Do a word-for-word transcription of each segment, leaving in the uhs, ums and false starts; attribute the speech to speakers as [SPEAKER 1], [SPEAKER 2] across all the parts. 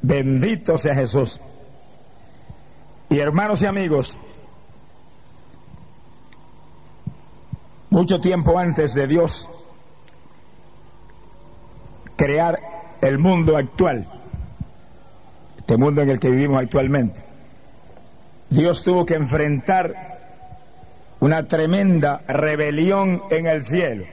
[SPEAKER 1] Bendito sea Jesús. Y hermanos y amigos, mucho tiempo antes de Dios crear el mundo actual, este mundo en el que vivimos actualmente, Dios tuvo que enfrentar una tremenda rebelión en el cielo.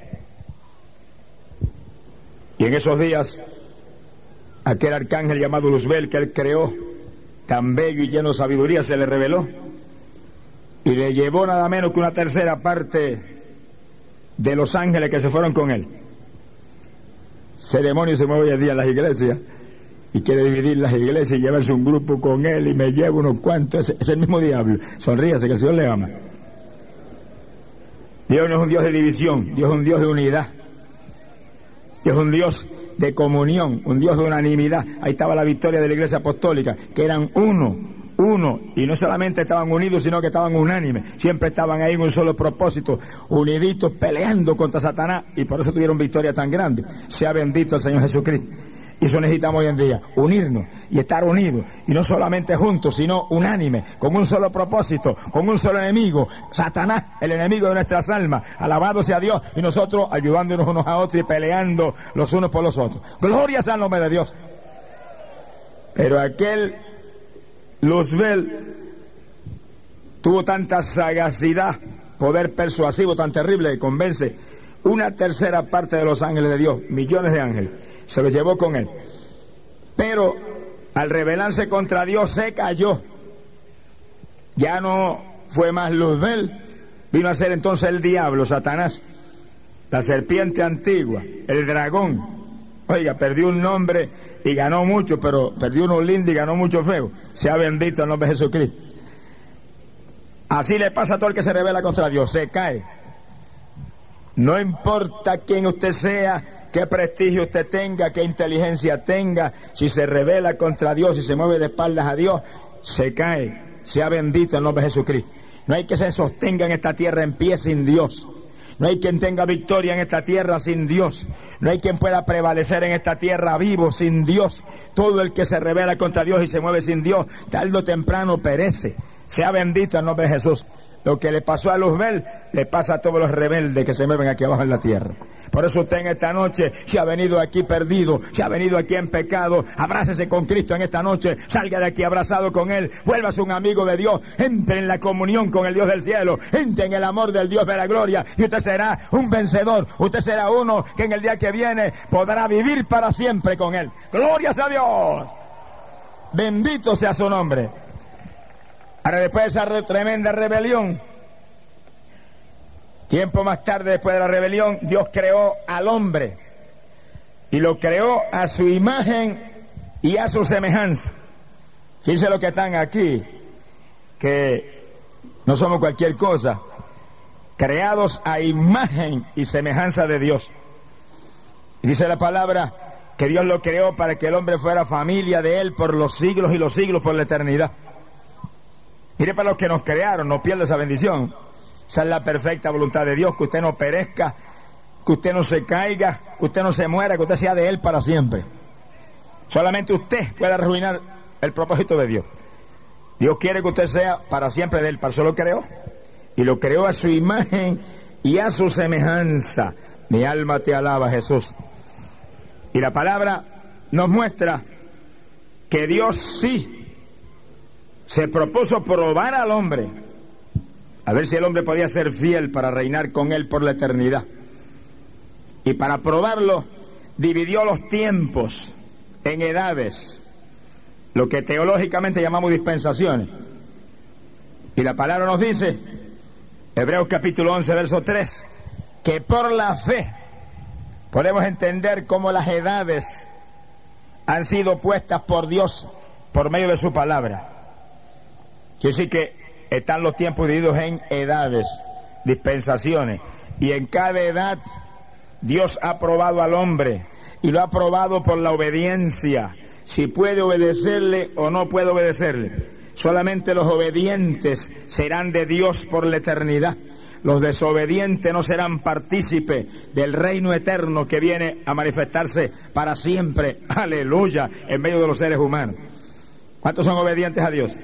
[SPEAKER 1] Y en esos días, aquel arcángel llamado Luzbel, que él creó, tan bello y lleno de sabiduría, se le reveló y le llevó nada menos que una tercera parte de los ángeles que se fueron con él. Ese demonio se mueve hoy en día en las iglesias y quiere dividir las iglesias y llevarse un grupo con él, y me lleva unos cuantos. Es, es el mismo diablo. Sonríase, que el Señor le ama. Dios no es un Dios de división, Dios es un Dios de unidad. Dios es un Dios de comunión, un Dios de unanimidad. Ahí estaba la victoria de la Iglesia Apostólica, que eran uno, uno, y no solamente estaban unidos, sino que estaban unánimes. Siempre estaban ahí en un solo propósito, uniditos, peleando contra Satanás, y por eso tuvieron victoria tan grande. Sea bendito el Señor Jesucristo. Y eso necesitamos hoy en día, unirnos y estar unidos, y no solamente juntos, sino unánimes, con un solo propósito, con un solo enemigo, Satanás, el enemigo de nuestras almas. Alabado sea Dios, y nosotros ayudándonos unos a otros y peleando los unos por los otros. Gloria sea el nombre de Dios. Pero aquel Luzbel tuvo tanta sagacidad, poder persuasivo tan terrible, que convence una tercera parte de los ángeles de Dios, millones de ángeles. Se lo llevó con él. Pero al rebelarse contra Dios se cayó. Ya no fue más Luzbel, vino a ser entonces el diablo, Satanás, la serpiente antigua, el dragón. Oiga, perdió un nombre y ganó mucho, pero perdió uno lindo y ganó mucho feo. Sea bendito el nombre de Jesucristo. Así le pasa a todo el que se rebela contra Dios, se cae. No importa quién usted sea, qué prestigio usted tenga, qué inteligencia tenga, si se rebela contra Dios, si se mueve de espaldas a Dios, se cae. Sea bendito el nombre de Jesucristo. No hay que se sostenga en esta tierra en pie sin Dios. No hay quien tenga victoria en esta tierra sin Dios. No hay quien pueda prevalecer en esta tierra vivo sin Dios. Todo el que se rebela contra Dios y se mueve sin Dios, tarde o temprano perece. Sea bendito el nombre de Jesús. Lo que le pasó a Luzbel, le pasa a todos los rebeldes que se mueven aquí abajo en la tierra. Por eso usted en esta noche, si ha venido aquí perdido, si ha venido aquí en pecado, abrácese con Cristo en esta noche, salga de aquí abrazado con Él, vuélvase un amigo de Dios, entre en la comunión con el Dios del cielo, entre en el amor del Dios de la gloria, y usted será un vencedor, usted será uno que en el día que viene podrá vivir para siempre con Él. ¡Gloria a Dios! Bendito sea su nombre. Ahora, después de esa re tremenda rebelión, tiempo más tarde, después de la rebelión, Dios creó al hombre y lo creó a su imagen y a su semejanza. Fíjense lo que están aquí, que no somos cualquier cosa, creados a imagen y semejanza de Dios. Y dice la palabra que Dios lo creó para que el hombre fuera familia de Él por los siglos y los siglos, por la eternidad. Mire, para los que nos crearon, no pierda esa bendición. Esa es la perfecta voluntad de Dios, que usted no perezca, que usted no se caiga, que usted no se muera, que usted sea de Él para siempre. Solamente usted puede arruinar el propósito de Dios. Dios quiere que usted sea para siempre de Él, para eso lo creó. Y lo creó a su imagen y a su semejanza. Mi alma te alaba, Jesús. Y la palabra nos muestra que Dios sí se propuso probar al hombre, a ver si el hombre podía ser fiel para reinar con Él por la eternidad. Y para probarlo, dividió los tiempos en edades, lo que teológicamente llamamos dispensaciones. Y la palabra nos dice, Hebreos capítulo once, verso tres, que por la fe podemos entender cómo las edades han sido puestas por Dios por medio de su palabra. Quiere decir que están los tiempos divididos en edades, dispensaciones, y en cada edad Dios ha probado al hombre, y lo ha probado por la obediencia, si puede obedecerle o no puede obedecerle. Solamente los obedientes serán de Dios por la eternidad. los desobedientes no serán partícipes del reino eterno que viene a manifestarse para siempre, aleluya, en medio de los seres humanos. ¿Cuántos son obedientes a Dios?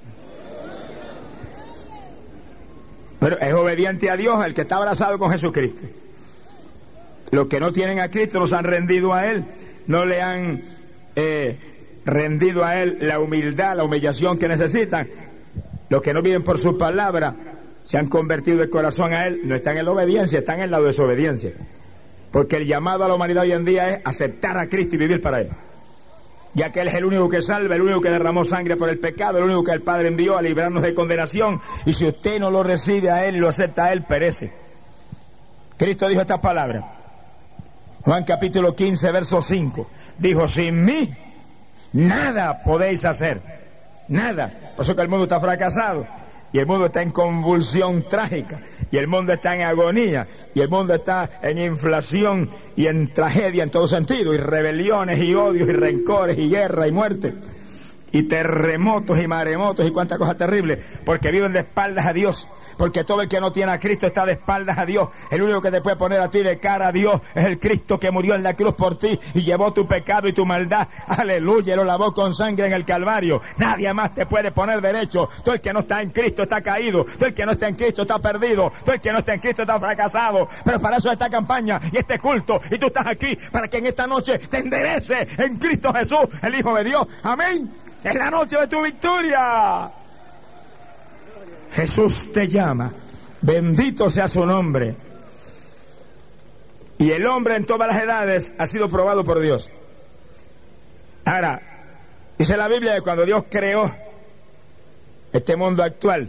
[SPEAKER 1] Pero es obediente a Dios el que está abrazado con Jesucristo. Los que no tienen a Cristo no se han rendido a Él, no le han eh, rendido a Él la humildad, la humillación que necesitan. Los que no viven por su palabra se han convertido de corazón a Él, no están en la obediencia, están en la desobediencia. Porque el llamado a la humanidad hoy en día es aceptar a Cristo y vivir para Él. Ya que Él es el único que salva, el único que derramó sangre por el pecado, el único que el Padre envió a librarnos de condenación. Y si usted no lo recibe a Él y lo acepta a Él, perece. Cristo dijo estas palabras. Juan capítulo quince, verso cinco. Dijo, sin mí, nada podéis hacer. Nada. Por eso que el mundo está fracasado. Y el mundo está en convulsión trágica. Y el mundo está en agonía. Y el mundo está en inflación y en tragedia en todo sentido. Y rebeliones y odios y rencores y guerra y muerte. Y terremotos y maremotos y cuántas cosas terribles. Porque viven de espaldas a Dios. Porque todo el que no tiene a Cristo está de espaldas a Dios. El único que te puede poner a ti de cara a Dios es el Cristo que murió en la cruz por ti y llevó tu pecado y tu maldad. Aleluya, lo lavó con sangre en el Calvario. Nadie más te puede poner derecho. Todo el que no está en Cristo está caído. Todo el que no está en Cristo está perdido. Todo el que no está en Cristo está fracasado. Pero para eso esta campaña y este culto. Y tú estás aquí para que en esta noche te enderece en Cristo Jesús, el Hijo de Dios. Amén. Es la noche de tu victoria. Jesús te llama, bendito sea su nombre. Y el hombre en todas las edades ha sido probado por Dios. Ahora, dice la Biblia que cuando Dios creó este mundo actual,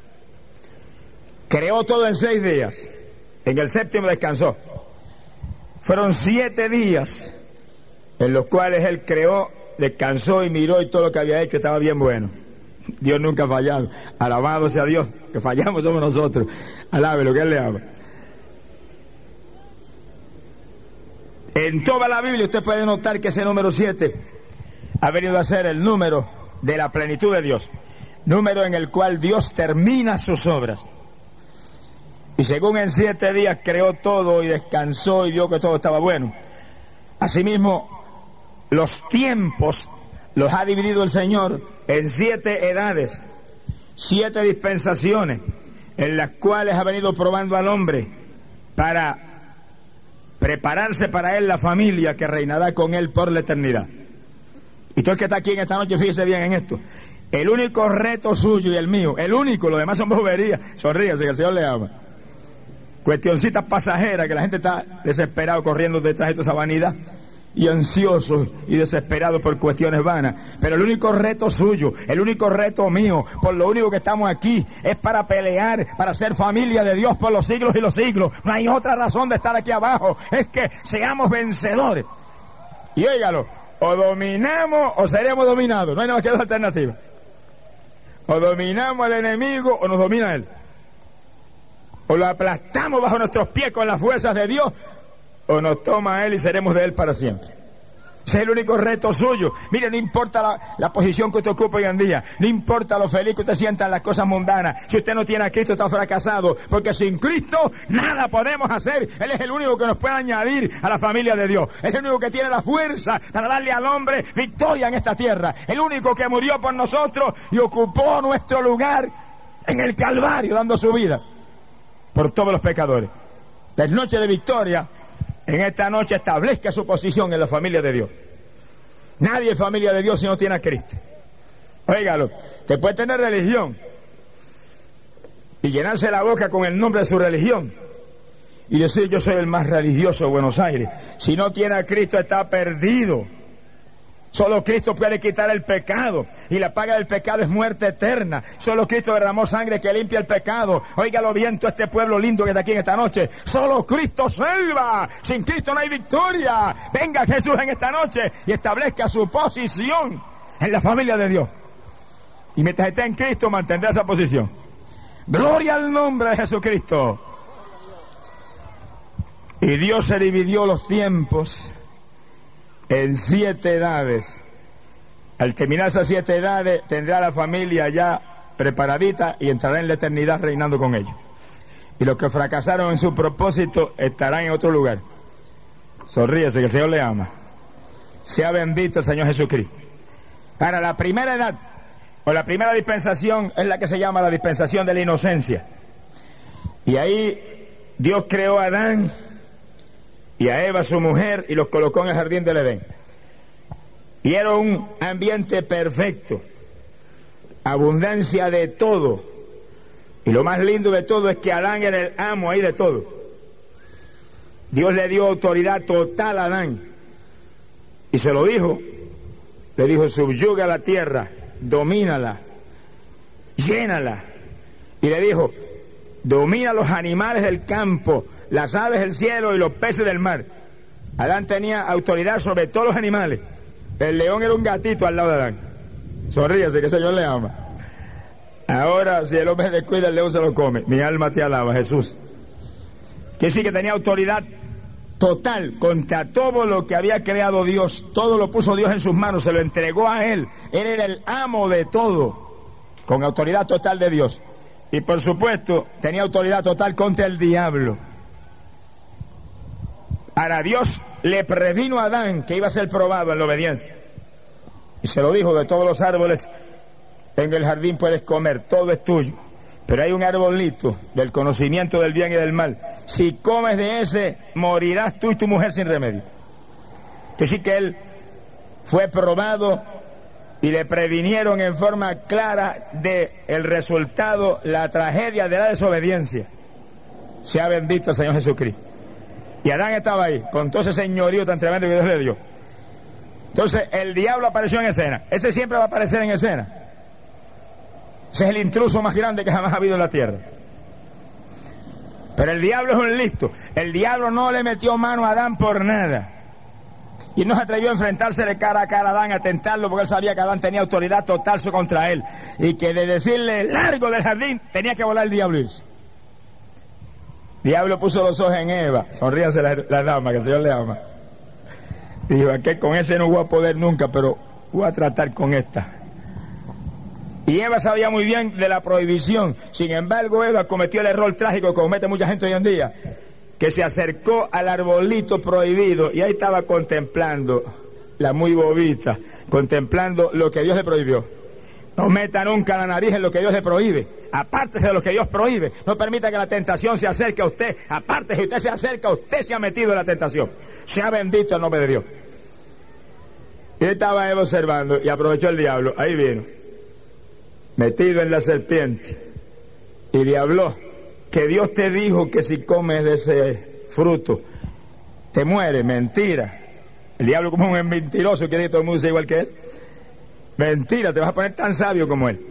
[SPEAKER 1] creó todo en seis días. En el séptimo descansó. Fueron siete días en los cuales Él creó, descansó y miró y todo lo que había hecho estaba bien bueno. Dios nunca ha fallado. Alabado sea Dios. Que fallamos somos nosotros. Alabe lo que Él le ama. En toda la Biblia usted puede notar que ese número siete ha venido a ser el número de la plenitud de Dios. Número en el cual Dios termina sus obras. Y según en siete días creó todo y descansó y vio que todo estaba bueno. Asimismo, los tiempos los ha dividido el Señor en siete edades, siete dispensaciones, en las cuales ha venido probando al hombre para prepararse para él la familia que reinará con él por la eternidad. Y todo el que está aquí en esta noche, fíjese bien en esto. El único reto suyo y el mío, el único, lo demás son boberías, sonríase que el Señor le ama. Cuestioncitas pasajeras que la gente está desesperado corriendo detrás de toda esa vanidad. Y ansioso y desesperado por cuestiones vanas. Pero el único reto suyo, el único reto mío, por lo único que estamos aquí, es para pelear, para ser familia de Dios por los siglos y los siglos. No hay otra razón de estar aquí abajo, es que seamos vencedores. Y óigalo, o dominamos o seremos dominados, no hay nada que dos alternativas. O dominamos al enemigo o nos domina él. O lo aplastamos bajo nuestros pies con las fuerzas de Dios, o nos toma a Él y seremos de Él para siempre. Ese es el único reto suyo. Mire, no importa la, la posición que usted ocupa hoy en día, no importa lo feliz que usted sienta en las cosas mundanas. Si usted no tiene a Cristo, está fracasado, porque sin Cristo nada podemos hacer. Él es el único que nos puede añadir a la familia de Dios. Es el único que tiene la fuerza para darle al hombre victoria en esta tierra. El único que murió por nosotros y ocupó nuestro lugar en el Calvario, dando su vida por todos los pecadores. La noche de victoria, en esta noche establezca su posición en la familia de Dios. Nadie es familia de Dios si no tiene a Cristo. Óigalo, que puede tener religión y llenarse la boca con el nombre de su religión y decir yo soy el más religioso de Buenos Aires. Si no tiene a Cristo está perdido. Solo Cristo puede quitar el pecado y la paga del pecado es muerte eterna. Solo Cristo derramó sangre que limpia el pecado. Óigalo bien todo este pueblo lindo que está aquí en esta noche. Solo Cristo salva. Sin Cristo no hay victoria. Venga Jesús en esta noche y establezca su posición en la familia de Dios. Y mientras esté en Cristo mantendrá esa posición. Gloria al nombre de Jesucristo. Y Dios se dividió los tiempos en siete edades. Al terminar esas siete edades tendrá la familia ya preparadita y entrará en la eternidad reinando con ellos. y los que fracasaron en su propósito estarán en otro lugar. Sonríese, que el Señor le ama. Sea bendito el Señor Jesucristo. Para la primera edad, o la primera dispensación, es la que se llama la dispensación de la inocencia. Y ahí Dios creó a Adán y a Eva, su mujer, y los colocó en el jardín del Edén. Y era un ambiente perfecto, abundancia de todo. Y lo más lindo de todo es que Adán era el amo ahí de todo. Dios le dio autoridad total a Adán. Y se lo dijo. Le dijo, subyuga la tierra, domínala, llénala. Y le dijo, domina los animales del campo, las aves del cielo y los peces del mar. Adán tenía autoridad sobre todos los animales. El león era un gatito al lado de Adán. Sonríese, que el Señor le ama. Ahora, si el hombre se descuida, el león se lo come. Mi alma te alaba, Jesús. Que sí que tenía autoridad total contra todo lo que había creado Dios. Todo lo puso Dios en sus manos, se lo entregó a él. Él era el amo de todo, con autoridad total de Dios. Y por supuesto, tenía autoridad total contra el diablo. Ahora Dios le previno a Adán que iba a ser probado en la obediencia. Y se lo dijo, de todos los árboles en el jardín puedes comer, todo es tuyo. Pero hay un arbolito del conocimiento del bien y del mal. Si comes de ese, morirás tú y tu mujer sin remedio. Que sí que él fue probado y le previnieron en forma clara de el resultado, la tragedia de la desobediencia. Sea bendito el Señor Jesucristo. Y Adán estaba ahí, con todo ese señorío tan tremendo que Dios le dio. Entonces, el diablo apareció en escena. Ese siempre va a aparecer en escena. Ese es el intruso más grande que jamás ha habido en la tierra. Pero el diablo es un listo. El diablo no le metió mano a Adán por nada. Y no se atrevió a enfrentarse de cara a cara a Adán, a tentarlo, porque él sabía que Adán tenía autoridad total contra él. Y que de decirle largo del jardín, tenía que volar el diablo irse. Diablo puso los ojos en Eva. Sonríase la, la dama, que el Señor le ama. Dijo, que con ese no voy a poder nunca, pero voy a tratar con esta. Y Eva sabía muy bien de la prohibición. Sin embargo, Eva cometió el error trágico que comete mucha gente hoy en día, que se acercó al arbolito prohibido y ahí estaba contemplando, la muy bobita, contemplando lo que Dios le prohibió. No meta nunca la nariz en lo que Dios le prohíbe. Apártese de lo que Dios prohíbe. No permita que la tentación se acerque a usted. Aparte, si usted se acerca, usted se ha metido en la tentación. Sea bendito el nombre de Dios. Y estaba Eva observando y aprovechó el diablo. Ahí vino, metido en la serpiente, y le habló, que Dios te dijo que si comes de ese fruto te mueres. Mentira. El diablo, como un mentiroso, quiere que todo el mundo sea igual que él. Mentira, te vas a poner tan sabio como él.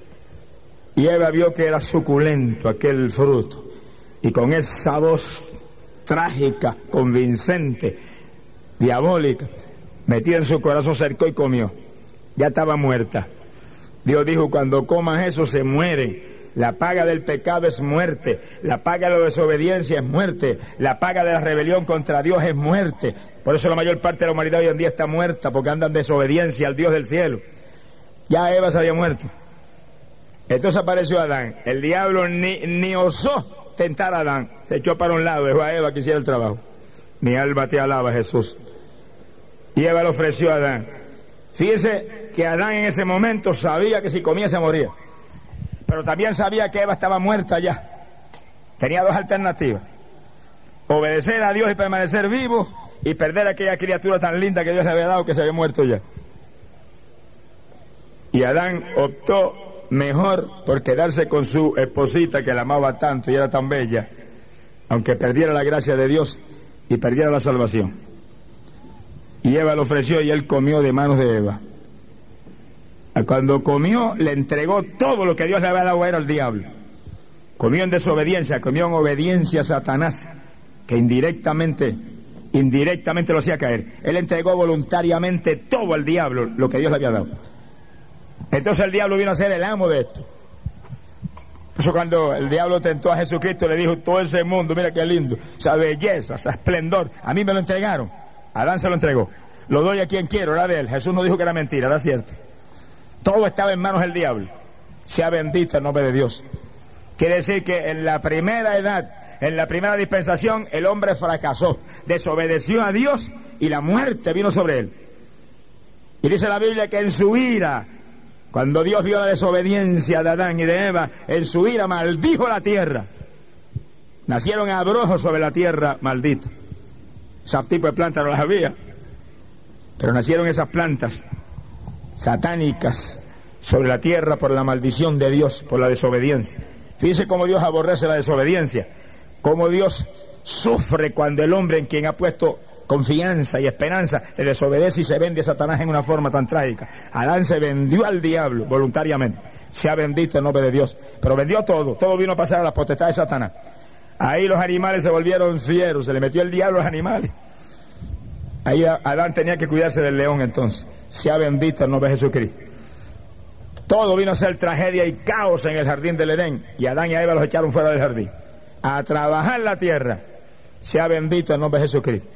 [SPEAKER 1] Y Eva vio que era suculento aquel fruto, y con esa voz trágica, convincente, diabólica, metida en su corazón, cercó y comió. Ya estaba muerta. Dios dijo, cuando comas eso se mueren. La paga del pecado es muerte. La paga de la desobediencia es muerte. La paga de la rebelión contra Dios es muerte. Por eso la mayor parte de la humanidad hoy en día está muerta, porque andan en desobediencia al Dios del cielo. Ya Eva se había muerto. Entonces apareció Adán. El diablo ni, ni osó tentar a Adán. Se echó para un lado, dejó a Eva que hiciera el trabajo. Mi alma te alaba, Jesús. Y Eva le ofreció a Adán. Fíjese que Adán en ese momento sabía que si comía se moría. Pero también sabía que Eva estaba muerta ya. Tenía dos alternativas: obedecer a Dios y permanecer vivo, y perder a aquella criatura tan linda que Dios le había dado, que se había muerto ya. Y Adán optó mejor por quedarse con su esposita, que la amaba tanto y era tan bella, aunque perdiera la gracia de Dios y perdiera la salvación. Y Eva lo ofreció y él comió de manos de Eva. Cuando comió, le entregó todo lo que Dios le había dado a él al diablo. Comió en desobediencia, comió en obediencia a Satanás, que indirectamente, indirectamente lo hacía caer. Él entregó voluntariamente todo al diablo, lo que Dios le había dado. Entonces el diablo vino a ser el amo de esto. Por eso cuando el diablo tentó a Jesucristo, le dijo, todo ese mundo, mira qué lindo, esa belleza, ese esplendor, a mí me lo entregaron. Adán se lo entregó. Lo doy a quien quiero, era de él. Jesús no dijo que era mentira, era cierto. Todo estaba en manos del diablo. Sea bendito el nombre de Dios. Quiere decir que en la primera edad, en la primera dispensación, el hombre fracasó, desobedeció a Dios y la muerte vino sobre él. Y dice la Biblia que en su ira, cuando Dios vio la desobediencia de Adán y de Eva, en su ira maldijo la tierra. Nacieron abrojos sobre la tierra maldita. Ese tipo de plantas no las había, pero nacieron esas plantas satánicas sobre la tierra por la maldición de Dios, por la desobediencia. Fíjese cómo Dios aborrece la desobediencia, cómo Dios sufre cuando el hombre en quien ha puesto confianza y esperanza le desobedece y se vende a Satanás en una forma tan trágica. Adán se vendió al diablo voluntariamente, sea bendito el nombre de Dios, pero vendió todo, todo vino a pasar a la potestad de Satanás. Ahí los animales se volvieron fieros, se le metió el diablo a los animales. Ahí Adán tenía que cuidarse del león entonces, sea bendito el nombre de Jesucristo. Todo vino a ser tragedia y caos en el jardín del Edén, y Adán y Eva los echaron fuera del jardín a trabajar la tierra, sea bendito el nombre de Jesucristo.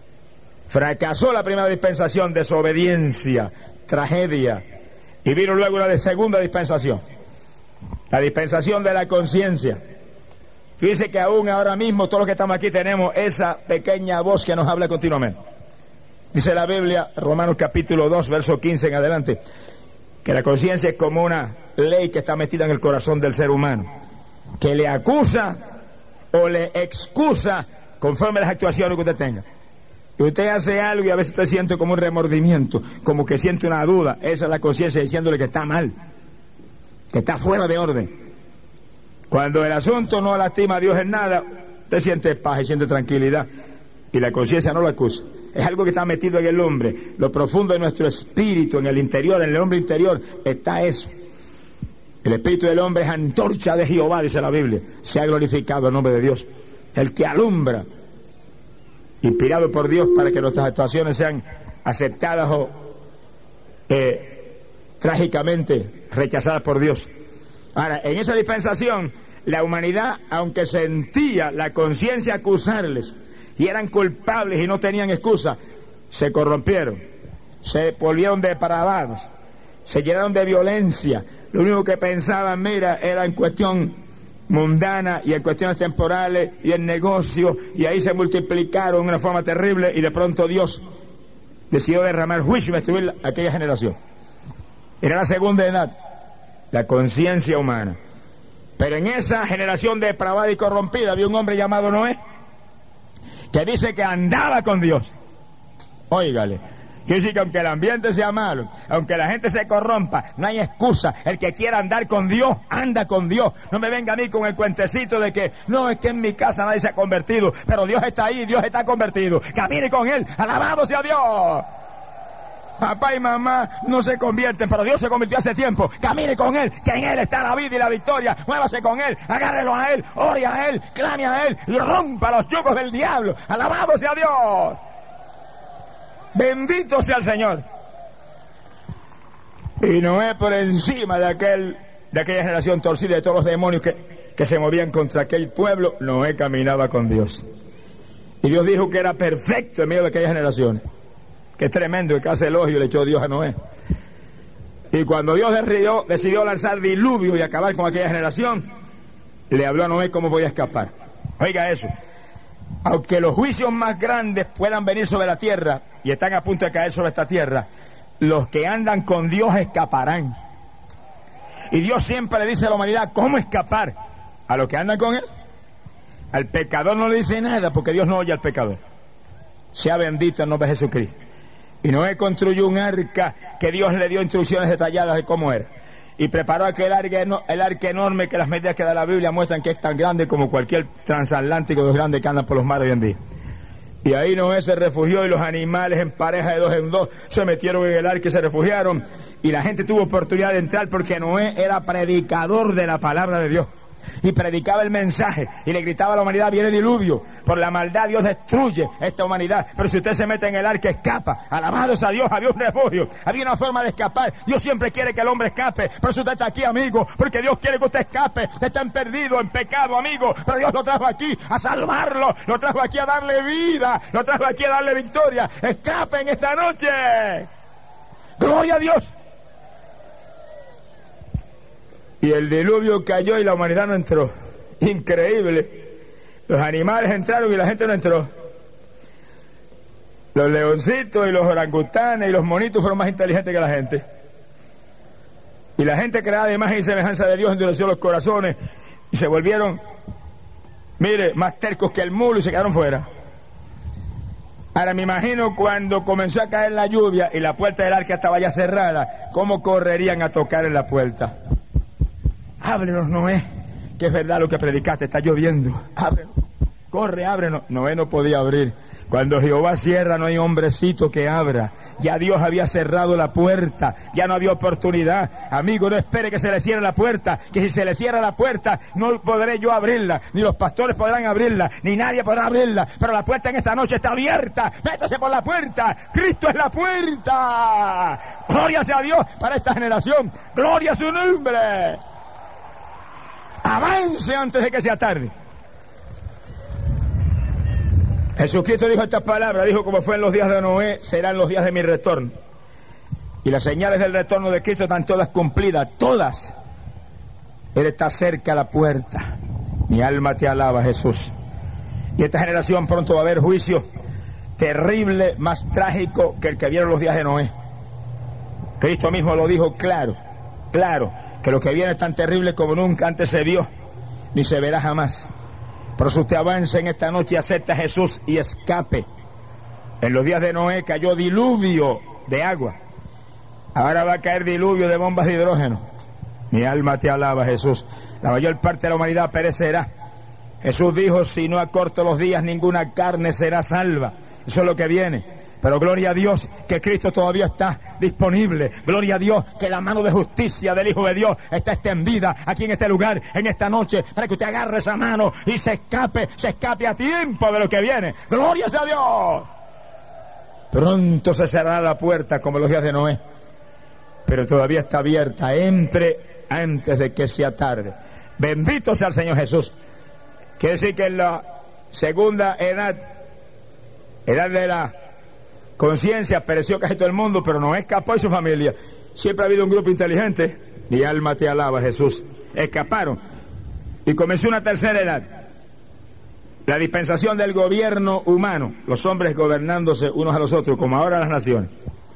[SPEAKER 1] Fracasó la primera dispensación, desobediencia, tragedia, y vino luego una de segunda dispensación, la dispensación de la conciencia. Fíjense que aún ahora mismo todos los que estamos aquí tenemos esa pequeña voz que nos habla continuamente. Dice la Biblia, Romanos capítulo dos, verso quince en adelante, que la conciencia es como una ley que está metida en el corazón del ser humano, que le acusa o le excusa conforme a las actuaciones que usted tenga. Y usted hace algo y a veces usted siente como un remordimiento, como que siente una duda. Esa es la conciencia diciéndole que está mal, que está fuera de orden. Cuando el asunto no lastima a Dios en nada, usted siente paz y siente tranquilidad, y la conciencia no lo acusa. Es algo que está metido en el hombre, lo profundo de nuestro espíritu, en el interior, en el hombre interior, está eso. El espíritu del hombre es antorcha de Jehová, dice la Biblia. Sea glorificado el nombre de Dios, el que alumbra, inspirado por Dios para que nuestras actuaciones sean aceptadas o eh, trágicamente rechazadas por Dios. Ahora, en esa dispensación, la humanidad, aunque sentía la conciencia acusarles y eran culpables y no tenían excusa, se corrompieron, se volvieron depravados, se llenaron de violencia. Lo único que pensaban, mira, era en cuestión mundana y en cuestiones temporales y en negocio, y ahí se multiplicaron de una forma terrible, y de pronto Dios decidió derramar juicio y destruir aquella generación. Era la segunda edad, la conciencia humana. Pero en esa generación depravada y corrompida había un hombre llamado Noé, que dice que andaba con Dios. Óigale, quiere decir que aunque el ambiente sea malo, aunque la gente se corrompa, no hay excusa. El que quiera andar con Dios, anda con Dios. No me venga a mí con el cuentecito de que no, es que en mi casa nadie se ha convertido, pero Dios está ahí, Dios está convertido. Camine con Él, alabado sea Dios. Papá y mamá no se convierten, pero Dios se convirtió hace tiempo. Camine con Él, que en Él está la vida y la victoria. Muévase con Él, agárrelo a Él, ore a Él, clame a Él y rompa los yugos del diablo. Alabado sea Dios. Bendito sea el Señor. Y Noé, por encima de aquel, de aquella generación torcida, de todos los demonios que, que se movían contra aquel pueblo, Noé caminaba con Dios. Y Dios dijo que era perfecto en medio de aquellas generaciones. Qué tremendo, que hace elogio le echó Dios a Noé. Y cuando Dios decidió, decidió lanzar diluvio y acabar con aquella generación, le habló a Noé cómo podía escapar. Oiga eso. Aunque los juicios más grandes puedan venir sobre la tierra, y están a punto de caer sobre esta tierra, los que andan con Dios escaparán. Y Dios siempre le dice a la humanidad cómo escapar. A los que andan con Él. Al pecador no le dice nada, porque Dios no oye al pecador. Sea bendito el nombre de Jesucristo. Y Noé construyó un arca que Dios le dio instrucciones detalladas de cómo era. Y preparó aquel arca, el arca enorme que las medidas que da la Biblia muestran que es tan grande como cualquier transatlántico de los grandes que andan por los mares hoy en día. Y ahí Noé se refugió, y los animales en pareja de dos en dos se metieron en el arca y se refugiaron. Y la gente tuvo oportunidad de entrar porque Noé era predicador de la palabra de Dios. Y predicaba el mensaje y le gritaba a la humanidad: viene diluvio, por la maldad Dios destruye esta humanidad, pero si usted se mete en el arca escapa. Alabados a Dios, había un refugio, había una forma de escapar. Dios siempre quiere que el hombre escape, por eso usted está aquí, amigo, porque Dios quiere que usted escape. Usted está perdido en pecado, amigo, pero Dios lo trajo aquí a salvarlo, lo trajo aquí a darle vida, lo trajo aquí a darle victoria. Escapen esta noche, gloria a Dios. y el diluvio cayó y la humanidad no entró. Increíble. Los animales entraron y la gente no entró. Los leoncitos y los orangutanes y los monitos fueron más inteligentes que la gente. Y la gente creada de imagen y semejanza de Dios endureció los corazones y se volvieron, mire, más tercos que el mulo y se quedaron fuera. Ahora me imagino cuando comenzó a caer la lluvia y la puerta del arca estaba ya cerrada, cómo correrían a tocar en la puerta. Ábrenos, Noé, que es verdad lo que predicaste, está lloviendo. Ábrenos, corre, ábrenos. Noé no podía abrir. Cuando Jehová cierra, no hay hombrecito que abra. Ya Dios había cerrado la puerta, ya no había oportunidad. Amigo, no espere que se le cierre la puerta, que si se le cierra la puerta, no podré yo abrirla, ni los pastores podrán abrirla, ni nadie podrá abrirla. Pero la puerta en esta noche está abierta. Métase por la puerta. Cristo es la puerta. Gloria sea a Dios para esta generación. Gloria a su nombre. Avance antes de que sea tarde. Jesucristo dijo estas palabras, dijo: como fue en los días de Noé, serán los días de mi retorno. Y las señales del retorno de Cristo están todas cumplidas, todas. Él está cerca a la puerta. Mi alma te alaba, Jesús. Y esta generación pronto va a haber juicio terrible, más trágico que el que vieron los días de Noé. Cristo mismo lo dijo claro, claro, que lo que viene es tan terrible como nunca antes se vio, ni se verá jamás. Por eso usted avance en esta noche y acepta a Jesús y escape. En los días de Noé cayó diluvio de agua. Ahora va a caer diluvio de bombas de hidrógeno. Mi alma te alaba, Jesús. La mayor parte de la humanidad perecerá. Jesús dijo: si no acorto los días, ninguna carne será salva. Eso es lo que viene. Pero gloria a Dios que Cristo todavía está disponible. Gloria a Dios que la mano de justicia del Hijo de Dios está extendida aquí en este lugar, en esta noche, para que usted agarre esa mano y se escape, se escape a tiempo de lo que viene. Gloria sea a Dios. Pronto se cerrará la puerta como los días de Noé, pero todavía está abierta. Entre antes de que sea tarde. Bendito sea el Señor Jesús. Quiere decir que en la segunda edad, edad de la conciencia, pereció casi todo el mundo, pero no escapó y su familia. Siempre ha habido un grupo inteligente. Mi alma te alaba, Jesús. Escaparon. Y comenzó una tercera edad. La dispensación del gobierno humano. Los hombres gobernándose unos a los otros, como ahora las naciones.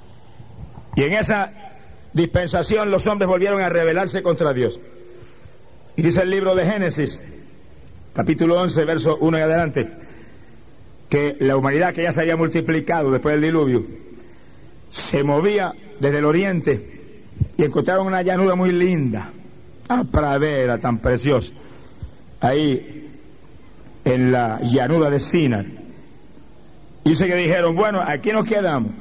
[SPEAKER 1] Y en esa dispensación los hombres volvieron a rebelarse contra Dios. Y dice el libro de Génesis, capítulo once, verso uno y adelante, que la humanidad, que ya se había multiplicado después del diluvio, se movía desde el oriente y encontraron una llanura muy linda, una pradera tan preciosa, ahí en la llanura de Sinar. Dice que dijeron: bueno, aquí nos quedamos,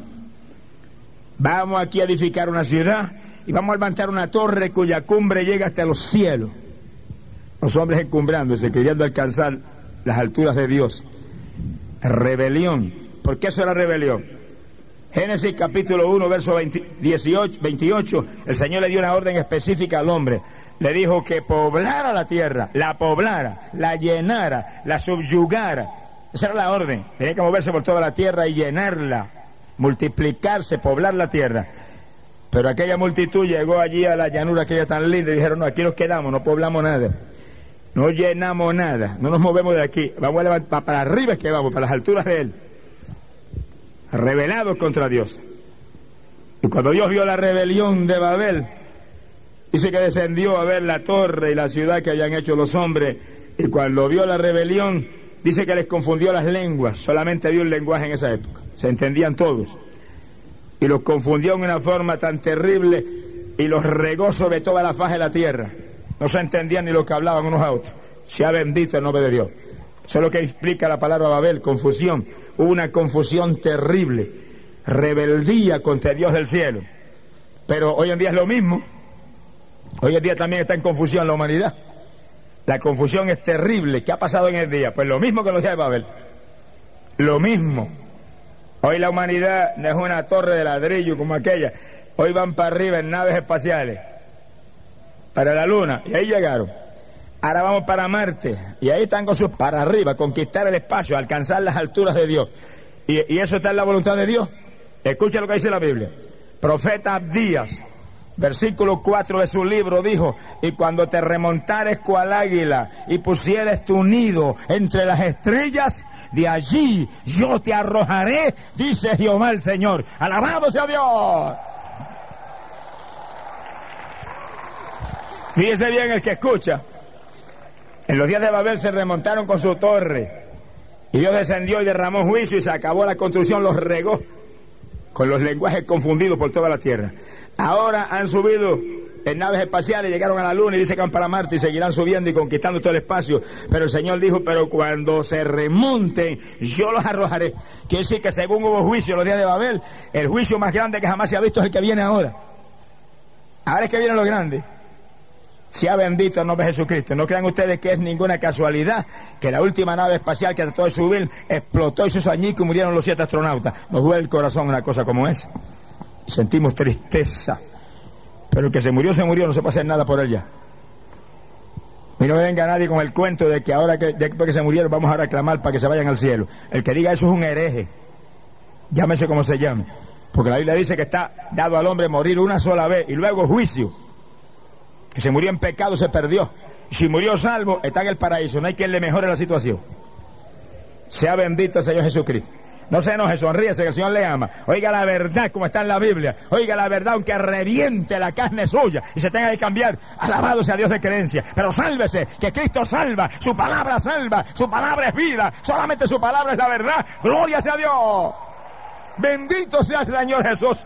[SPEAKER 1] vamos aquí a edificar una ciudad y vamos a levantar una torre cuya cumbre llega hasta los cielos. Los hombres encumbrándose, queriendo alcanzar las alturas de Dios. Rebelión. ¿Por qué eso era rebelión? Génesis capítulo uno, verso veintiocho, el Señor le dio una orden específica al hombre. Le dijo que poblara la tierra, la poblara, la llenara, la subyugara. Esa era la orden. Tenía que moverse por toda la tierra y llenarla, multiplicarse, poblar la tierra. Pero aquella multitud llegó allí a la llanura aquella tan linda y dijeron: no, aquí nos quedamos, no poblamos nada, no llenamos nada, no nos movemos de aquí, vamos a levantar para arriba, es que vamos, para las alturas de Él. Rebelados contra Dios. Y cuando Dios vio la rebelión de Babel, dice que descendió a ver la torre y la ciudad que habían hecho los hombres, y cuando vio la rebelión, dice que les confundió las lenguas. Solamente había un lenguaje en esa época, se entendían todos, y los confundió en una forma tan terrible y los regó sobre toda la faz de la tierra. No se entendían ni lo que hablaban unos a otros. Sea bendito el nombre de Dios. Eso es lo que explica la palabra Babel, confusión. Hubo una confusión terrible, rebeldía contra Dios del cielo. Pero hoy en día es lo mismo. Hoy en día también está en confusión la humanidad. La confusión es terrible. ¿Qué ha pasado en el día? Pues lo mismo que los días de Babel. Lo mismo. Hoy la humanidad no es una torre de ladrillo como aquella. Hoy van para arriba en naves espaciales, para la luna, y ahí llegaron. Ahora vamos para Marte, y ahí están con sus para arriba, conquistar el espacio, alcanzar las alturas de Dios. Y, y eso está en la voluntad de Dios. Escucha lo que dice la Biblia. Profeta Abdías versículo cuatro de su libro dijo: y cuando te remontares cual águila y pusieres tu nido entre las estrellas, de allí yo te arrojaré, dice Jehová el Señor. Alabado sea Dios. Fíjese bien el que escucha. En los días de Babel se remontaron con su torre, y Dios descendió y derramó juicio y se acabó la construcción, los regó con los lenguajes confundidos por toda la tierra. Ahora han subido en naves espaciales, llegaron a la luna y dice que van para Marte y seguirán subiendo y conquistando todo el espacio. Pero el Señor dijo: pero cuando se remonten, yo los arrojaré. Quiere decir que según hubo juicio en los días de Babel, el juicio más grande que jamás se ha visto es el que viene ahora. Ahora es que viene lo grande. Sea bendito el nombre de Jesucristo. No crean ustedes que es ninguna casualidad que la última nave espacial que trató de subir explotó y sus añicos y murieron los siete astronautas. Nos duele el corazón una cosa como esa. Sentimos tristeza. Pero el que se murió, se murió, no se puede hacer nada por él ya. Y no venga nadie con el cuento de que ahora que, después que se murieron vamos a reclamar para que se vayan al cielo. El que diga eso es un hereje. Llámese como se llame. Porque la Biblia dice que está dado al hombre morir una sola vez y luego juicio. Que se murió en pecado, se perdió. Y si murió salvo, está en el paraíso. No hay quien le mejore la situación. Sea bendito el Señor Jesucristo. No se enoje, sonríese, que el Señor le ama. Oiga la verdad como está en la Biblia. Oiga la verdad aunque reviente la carne suya y se tenga que cambiar. Alabado sea Dios de creencia. Pero sálvese, que Cristo salva. Su palabra salva. Su palabra es vida. Solamente su palabra es la verdad. Gloria sea Dios. Bendito sea el Señor Jesús.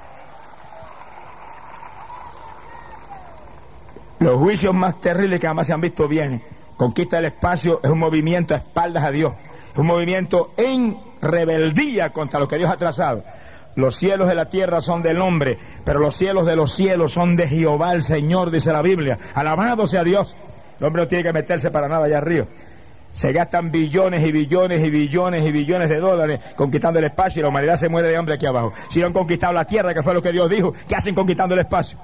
[SPEAKER 1] Los juicios más terribles que jamás se han visto vienen. Conquista del espacio es un movimiento a espaldas a Dios. Es un movimiento en rebeldía contra lo que Dios ha trazado. Los cielos de la tierra son del hombre, pero los cielos de los cielos son de Jehová el Señor, dice la Biblia. Alabado sea Dios. El hombre no tiene que meterse para nada allá arriba. Se gastan billones y billones y billones y billones de dólares conquistando el espacio y la humanidad se muere de hambre aquí abajo. Si no han conquistado la tierra, que fue lo que Dios dijo, ¿qué hacen conquistando el espacio?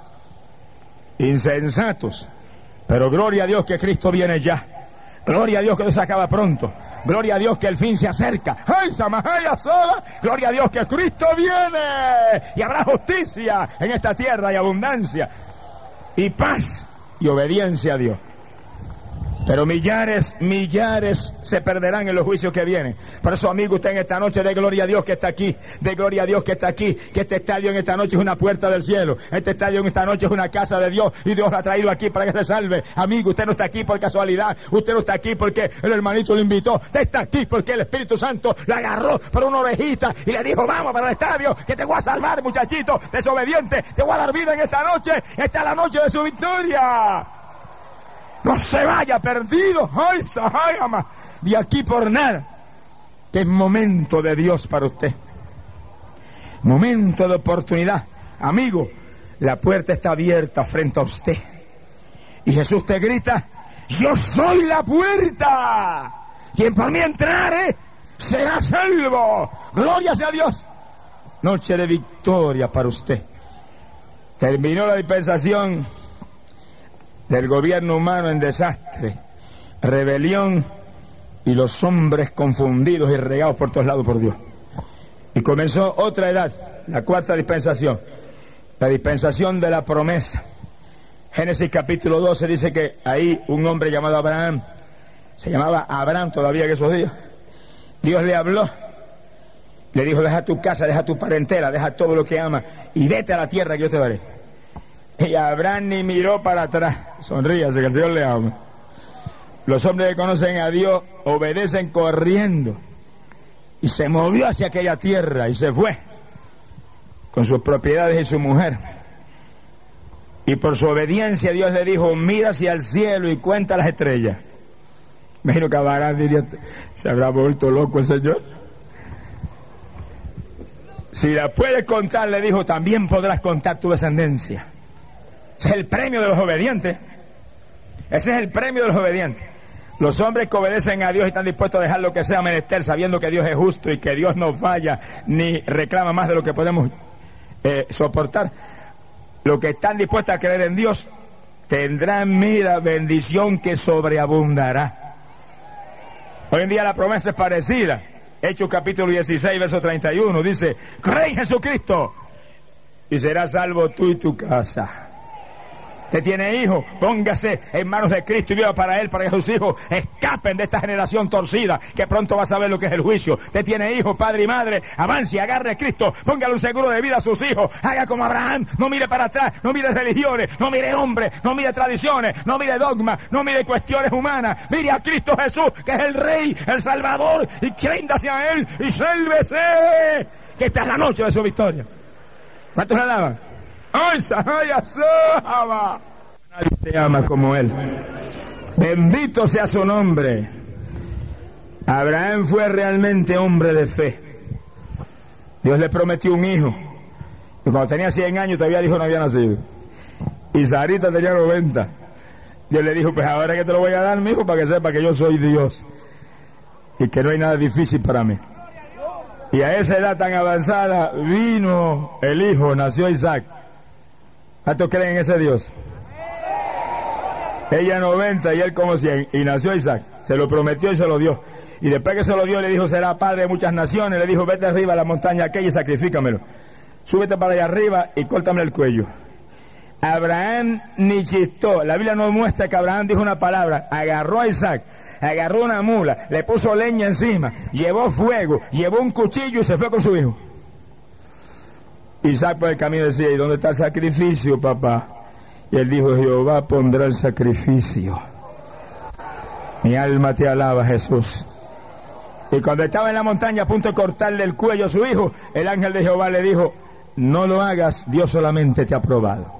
[SPEAKER 1] Insensatos. Pero gloria a Dios que Cristo viene ya. Gloria a Dios que Dios se acaba pronto. Gloria a Dios que el fin se acerca. ¡Ay, Samahaya Sola! Gloria a Dios que Cristo viene. Y habrá justicia en esta tierra y abundancia. Y paz y obediencia a Dios. Pero millares, millares se perderán en los juicios que vienen. Por eso, amigo, usted en esta noche dé gloria a Dios que está aquí. Dé gloria a Dios que está aquí. Que este estadio en esta noche es una puerta del cielo. Este estadio en esta noche es una casa de Dios. Y Dios lo ha traído aquí para que se salve. Amigo, usted no está aquí por casualidad. Usted no está aquí porque el hermanito lo invitó. Usted está aquí porque el Espíritu Santo le agarró por una orejita y le dijo: vamos para el estadio, que te voy a salvar, muchachito desobediente. Te voy a dar vida en esta noche. Esta es la noche de su victoria. No se vaya perdido. ¡Ay, Sahayama! De aquí por nada. Que es momento de Dios para usted. Momento de oportunidad. Amigo, la puerta está abierta frente a usted. Y Jesús te grita: yo soy la puerta. Quien por mí entrare será salvo. Gloria sea a Dios. Noche de victoria para usted. Terminó la dispensación del gobierno humano en desastre, rebelión y los hombres confundidos y regados por todos lados por Dios. Y comenzó otra edad, la cuarta dispensación, la dispensación de la promesa. Génesis capítulo doce dice que ahí un hombre llamado Abraham, se llamaba Abraham todavía en esos días, Dios le habló, le dijo: deja tu casa, deja tu parentela, deja todo lo que amas y vete a la tierra que yo te daré. Y Abraham ni miró para atrás. Sonríase, que el Señor le ama. Los hombres que conocen a Dios obedecen corriendo. Y se movió hacia aquella tierra y se fue con sus propiedades y su mujer. Y por su obediencia Dios le dijo: mira hacia el cielo y cuenta las estrellas. Imagino que Abraham diría: ¿se habrá vuelto loco el Señor? Si la puedes contar, le dijo, también podrás contar tu descendencia. Ese es el premio de los obedientes. Ese es el premio de los obedientes. Los hombres que obedecen a Dios y están dispuestos a dejar lo que sea menester, sabiendo que Dios es justo y que Dios no falla ni reclama más de lo que podemos eh, soportar. Los que están dispuestos a creer en Dios tendrán, mira, bendición que sobreabundará. Hoy en día la promesa es parecida. Hechos capítulo dieciséis, verso treinta y uno, dice: cree en Jesucristo y serás salvo tú y tu casa. Usted tiene hijos, póngase en manos de Cristo y viva para Él, para que sus hijos escapen de esta generación torcida, que pronto va a saber lo que es el juicio. Usted tiene hijos, padre y madre, avance y agarre a Cristo, póngale un seguro de vida a sus hijos, haga como Abraham, no mire para atrás, no mire religiones, no mire hombres, no mire tradiciones, no mire dogmas, no mire cuestiones humanas, mire a Cristo Jesús, que es el Rey, el Salvador, y crenda hacia Él, y sálvese, que esta es la noche de su victoria. ¿Cuántos la alaban? ¡Ay, Sahaya Sahaba! Nadie te ama como Él. Bendito sea su nombre. Abraham fue realmente hombre de fe. Dios le prometió un hijo. Y cuando tenía cien años todavía dijo no había nacido. Y Sarita tenía noventa. Dios le dijo, pues ahora que te lo voy a dar, mi hijo, para que sepa que yo soy Dios. Y que no hay nada difícil para mí. Y a esa edad tan avanzada vino el hijo, nació Isaac. ¿Cuántos creen en ese Dios? Ella noventa y él como cien. Y nació Isaac. Se lo prometió y se lo dio. Y después que se lo dio, le dijo, será padre de muchas naciones. Le dijo, vete arriba a la montaña aquella y sacrifícamelo. Súbete para allá arriba y córtame el cuello. Abraham ni chistó. La Biblia nos muestra que Abraham dijo una palabra. Agarró a Isaac, agarró una mula, le puso leña encima, llevó fuego, llevó un cuchillo y se fue con su hijo. Isaac por el camino decía, ¿y dónde está el sacrificio, papá? Y él dijo, Jehová pondrá el sacrificio. Mi alma te alaba, Jesús. Y cuando estaba en la montaña a punto de cortarle el cuello a su hijo, el ángel de Jehová le dijo, no lo hagas, Dios solamente te ha probado.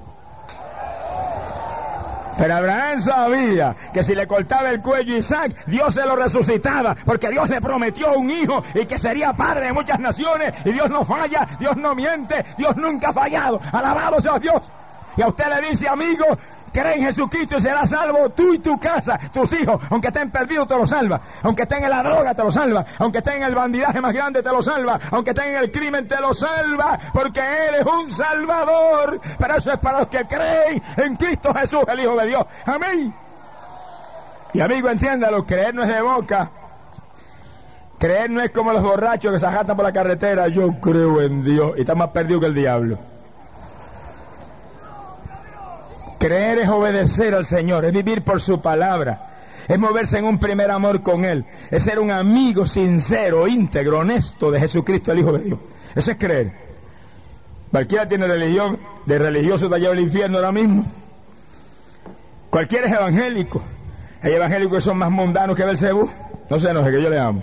[SPEAKER 1] Pero Abraham sabía que si le cortaba el cuello a Isaac, Dios se lo resucitaba, porque Dios le prometió un hijo y que sería padre de muchas naciones, y Dios no falla, Dios no miente, Dios nunca ha fallado. Alabado sea Dios. Y a usted le dice, amigo, cree en Jesucristo y serás salvo tú y tu casa, tus hijos, aunque estén perdidos te lo salva, aunque estén en la droga te lo salva, aunque estén en el bandidaje más grande te lo salva, aunque estén en el crimen te lo salva, porque Él es un salvador. Pero eso es para los que creen en Cristo Jesús, el Hijo de Dios. Amén. Y amigo, entiéndalo, creer no es de boca. Creer no es como los borrachos que se ajatan por la carretera, yo creo en Dios, y está más perdido que el diablo. Creer es obedecer al Señor, es vivir por su palabra, es moverse en un primer amor con Él, es ser un amigo sincero, íntegro, honesto de Jesucristo, el Hijo de Dios. Eso es creer. Cualquiera tiene religión, de religioso está llevado al infierno ahora mismo. Cualquiera es evangélico. Hay evangélicos que son más mundanos que Belcebú. No se enoje, que yo le amo.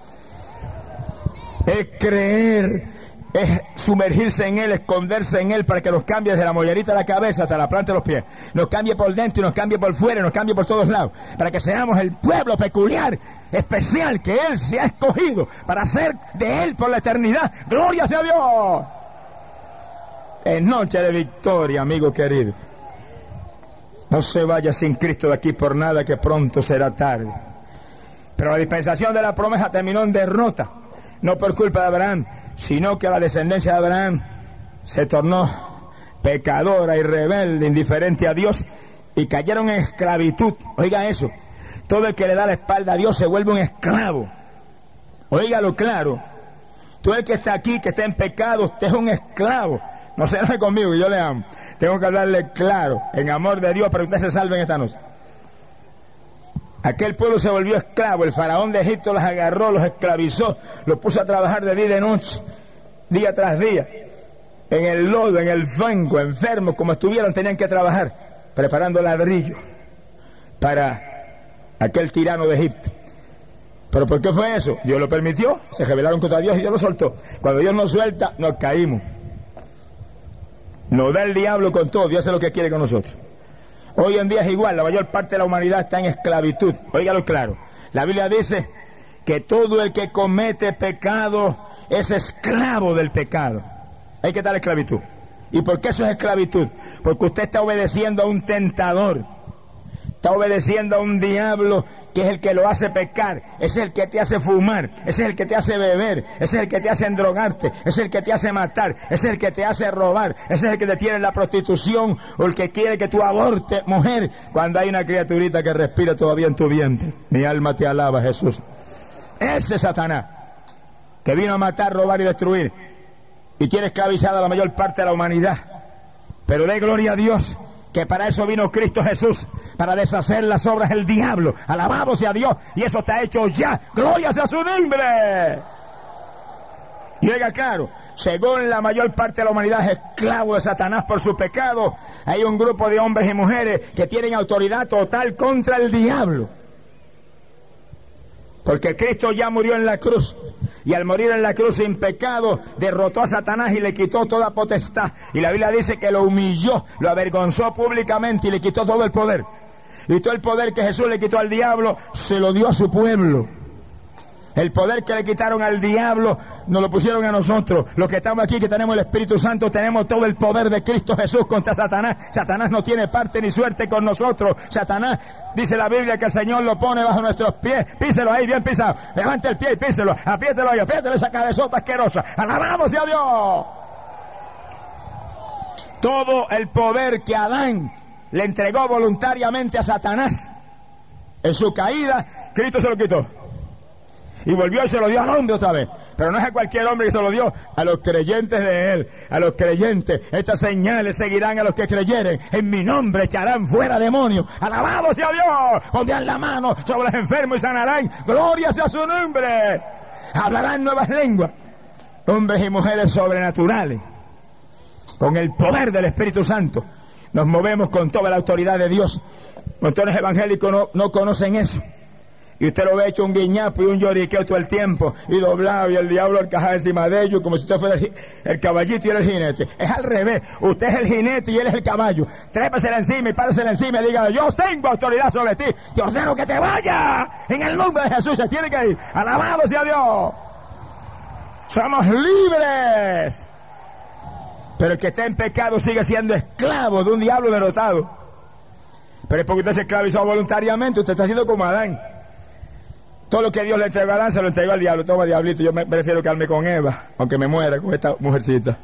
[SPEAKER 1] Es creer, es sumergirse en Él, esconderse en Él para que nos cambie desde la mollerita de la cabeza hasta la planta de los pies, nos cambie por dentro y nos cambie por fuera, nos cambie por todos lados, para que seamos el pueblo peculiar, especial, que Él se ha escogido para ser de Él por la eternidad. ¡Gloria sea Dios! Es noche de victoria, amigo querido. No se vaya sin Cristo de aquí por nada, que pronto será tarde. Pero la dispensación de la promesa terminó en derrota, no por culpa de Abraham, sino que la descendencia de Abraham se tornó pecadora y rebelde, indiferente a Dios, y cayeron en esclavitud. Oiga eso, todo el que le da la espalda a Dios se vuelve un esclavo. Óigalo claro, todo el que está aquí, que está en pecado, usted es un esclavo. No se enoje conmigo, que yo le amo. Tengo que hablarle claro, en amor de Dios, para que usted se salve en esta noche. Aquel pueblo se volvió esclavo, el faraón de Egipto los agarró, los esclavizó, los puso a trabajar de día y de noche, día tras día, en el lodo, en el fango, enfermos como estuvieron, tenían que trabajar, preparando ladrillo para aquel tirano de Egipto. ¿Pero por qué fue eso? Dios lo permitió, se rebelaron contra Dios y Dios lo soltó. Cuando Dios nos suelta, nos caímos. Nos da el diablo con todo, Dios hace lo que quiere con nosotros. Hoy en día es igual, la mayor parte de la humanidad está en esclavitud. Óigalo claro, la Biblia dice que todo el que comete pecado es esclavo del pecado. Hay que dar esclavitud. ¿Y por qué eso es esclavitud? Porque usted está obedeciendo a un tentador, está obedeciendo a un diablo que es el que lo hace pecar, ese es el que te hace fumar, ese es el que te hace beber, ese es el que te hace endrogarte, ese es el que te hace matar, ese es el que te hace robar, ese es el que te tiene en la prostitución, o el que quiere que tú abortes, mujer, cuando hay una criaturita que respira todavía en tu vientre. Mi alma te alaba, Jesús. Ese es Satanás, que vino a matar, robar y destruir. y tiene esclavizada a la mayor parte de la humanidad. Pero dé gloria a Dios que para eso vino Cristo Jesús, para deshacer las obras del diablo. Alabado sea Dios, y eso está hecho ya. Gloria sea su nombre. Y oiga, claro, según la mayor parte de la humanidad es esclavo de Satanás por su pecado, hay un grupo de hombres y mujeres que tienen autoridad total contra el diablo. Porque Cristo ya murió en la cruz, y al morir en la cruz sin pecado, derrotó a Satanás y le quitó toda potestad. Y la Biblia dice que lo humilló, lo avergonzó públicamente y le quitó todo el poder. Y todo el poder que Jesús le quitó al diablo, se lo dio a su pueblo. El poder que le quitaron al diablo, nos lo pusieron a nosotros. Los que estamos aquí, que tenemos el Espíritu Santo, tenemos todo el poder de Cristo Jesús contra Satanás. Satanás no tiene parte ni suerte con nosotros. Satanás, dice la Biblia, que el Señor lo pone bajo nuestros pies. Píselo ahí, bien pisado. Levante el pie y píselo. Apriételo ahí, apriételo esa cabezota asquerosa. ¡Alabamos a Dios! Todo el poder que Adán le entregó voluntariamente a Satanás en su caída, Cristo se lo quitó. Y volvió y se lo dio al hombre otra vez. Pero no es a cualquier hombre que se lo dio, a los creyentes de él, a los creyentes. Estas señales seguirán a los que creyeren. En mi nombre echarán fuera demonios. ¡Alabado sea Dios! Pondrán la mano sobre los enfermos y sanarán. ¡Gloria sea su nombre! Hablarán nuevas lenguas. Hombres y mujeres sobrenaturales, con el poder del Espíritu Santo. Nos movemos con toda la autoridad de Dios. Montones evangélicos no, no conocen eso. Y usted lo ve hecho un guiñapo y un lloriqueo todo el tiempo, y doblado, y el diablo alcajado encima de ellos, como si usted fuera el, el caballito y él el jinete. Es al revés, usted es el jinete y él es el caballo. Trépesela encima y párasela encima y diga: yo tengo autoridad sobre ti, te ordeno que te vayas, en el nombre de Jesús, se tiene que ir. Alabado sea Dios. Somos libres. Pero el que está en pecado sigue siendo esclavo de un diablo derrotado. Pero es porque usted se esclavizó voluntariamente, usted está haciendo como Adán. Todo lo que Dios le entregó a Adán se lo entregó al diablo. Toma, diablito, yo me prefiero quedarme con Eva, aunque me muera con esta mujercita.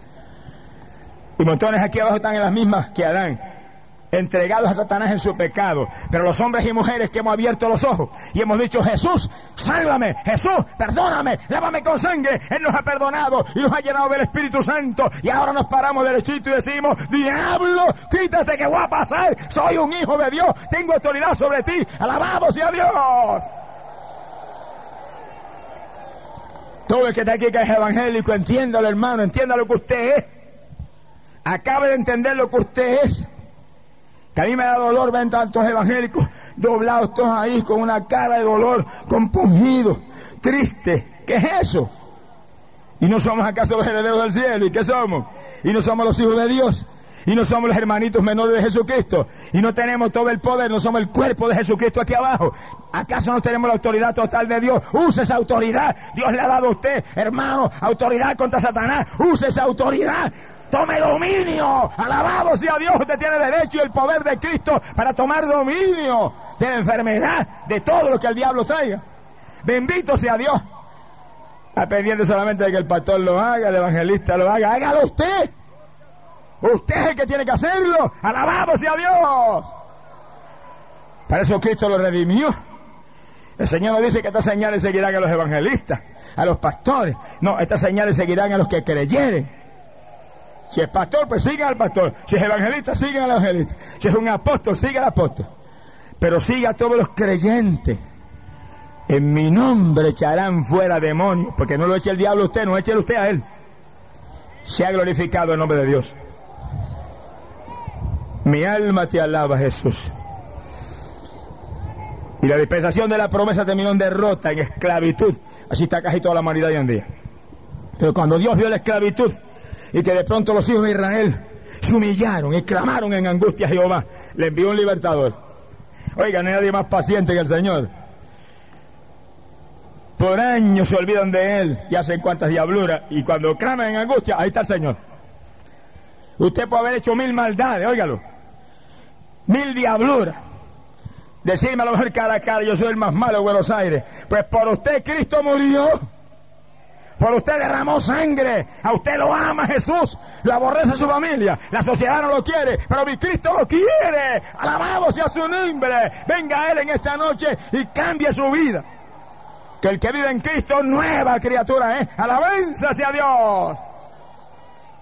[SPEAKER 1] Y montones aquí abajo están en las mismas que Adán, entregados a Satanás en su pecado. Pero los hombres y mujeres que hemos abierto los ojos y hemos dicho: Jesús, sálvame, Jesús, perdóname, lávame con sangre, Él nos ha perdonado y nos ha llenado del Espíritu Santo, y ahora nos paramos derechito y decimos: diablo, quítate que voy a pasar, soy un hijo de Dios, tengo autoridad sobre ti, alabado sea Dios. Todo el que está aquí que es evangélico, entiéndalo, hermano, entienda lo que usted es. Acabe de entender lo que usted es. Que a mí me da dolor ver tantos evangélicos doblados todos ahí con una cara de dolor, compungido, triste. ¿Qué es eso? ¿Y no somos acaso los herederos del cielo? ¿Y qué somos? ¿Y no somos los hijos de Dios? ¿Y no somos los hermanitos menores de Jesucristo? ¿Y no tenemos todo el poder? ¿No somos el cuerpo de Jesucristo aquí abajo? ¿Acaso no tenemos la autoridad total de Dios? Use esa autoridad. Dios le ha dado a usted, hermano, autoridad contra Satanás. Use esa autoridad. Tome dominio. Alabado sea Dios. Usted tiene derecho y el poder de Cristo para tomar dominio de la enfermedad, de todo lo que el diablo traiga. Bendito sea Dios. Está pendiente solamente de que el pastor lo haga, el evangelista lo haga. Hágalo usted. Usted es el que tiene que hacerlo. Alabado sea Dios. Para eso Cristo lo redimió. El Señor nos dice que estas señales seguirán a los evangelistas, a los pastores. No, estas señales seguirán a los que creyeren. Si es pastor, pues sigan al pastor. Si es evangelista, sigan al evangelista. Si es un apóstol, siga al apóstol. Pero siga a todos los creyentes. En mi nombre echarán fuera demonios. Porque no lo eche el diablo a usted, no eche usted a él. Sea glorificado el nombre de Dios. Mi alma te alaba, Jesús. Y la dispensación de la promesa terminó en derrota, en esclavitud. Así está casi toda la humanidad hoy en día. Pero cuando Dios vio la esclavitud y que de pronto los hijos de Israel se humillaron y clamaron en angustia a Jehová, le envió un libertador. Oiga, no hay nadie más paciente que el Señor. Por años se olvidan de Él y hacen cuantas diabluras, y cuando claman en angustia, ahí está el Señor. Usted puede haber hecho mil maldades, óigalo, mil diabluras, decirme a lo mejor cara a cara: yo soy el más malo de Buenos Aires. Pues por usted Cristo murió, por usted derramó sangre, a usted lo ama Jesús, lo aborrece su familia, la sociedad no lo quiere, pero mi Cristo lo quiere. Alabado sea su nombre. Venga a Él en esta noche y cambie su vida. Que el que vive en Cristo, nueva criatura es. Alabanza sea Dios.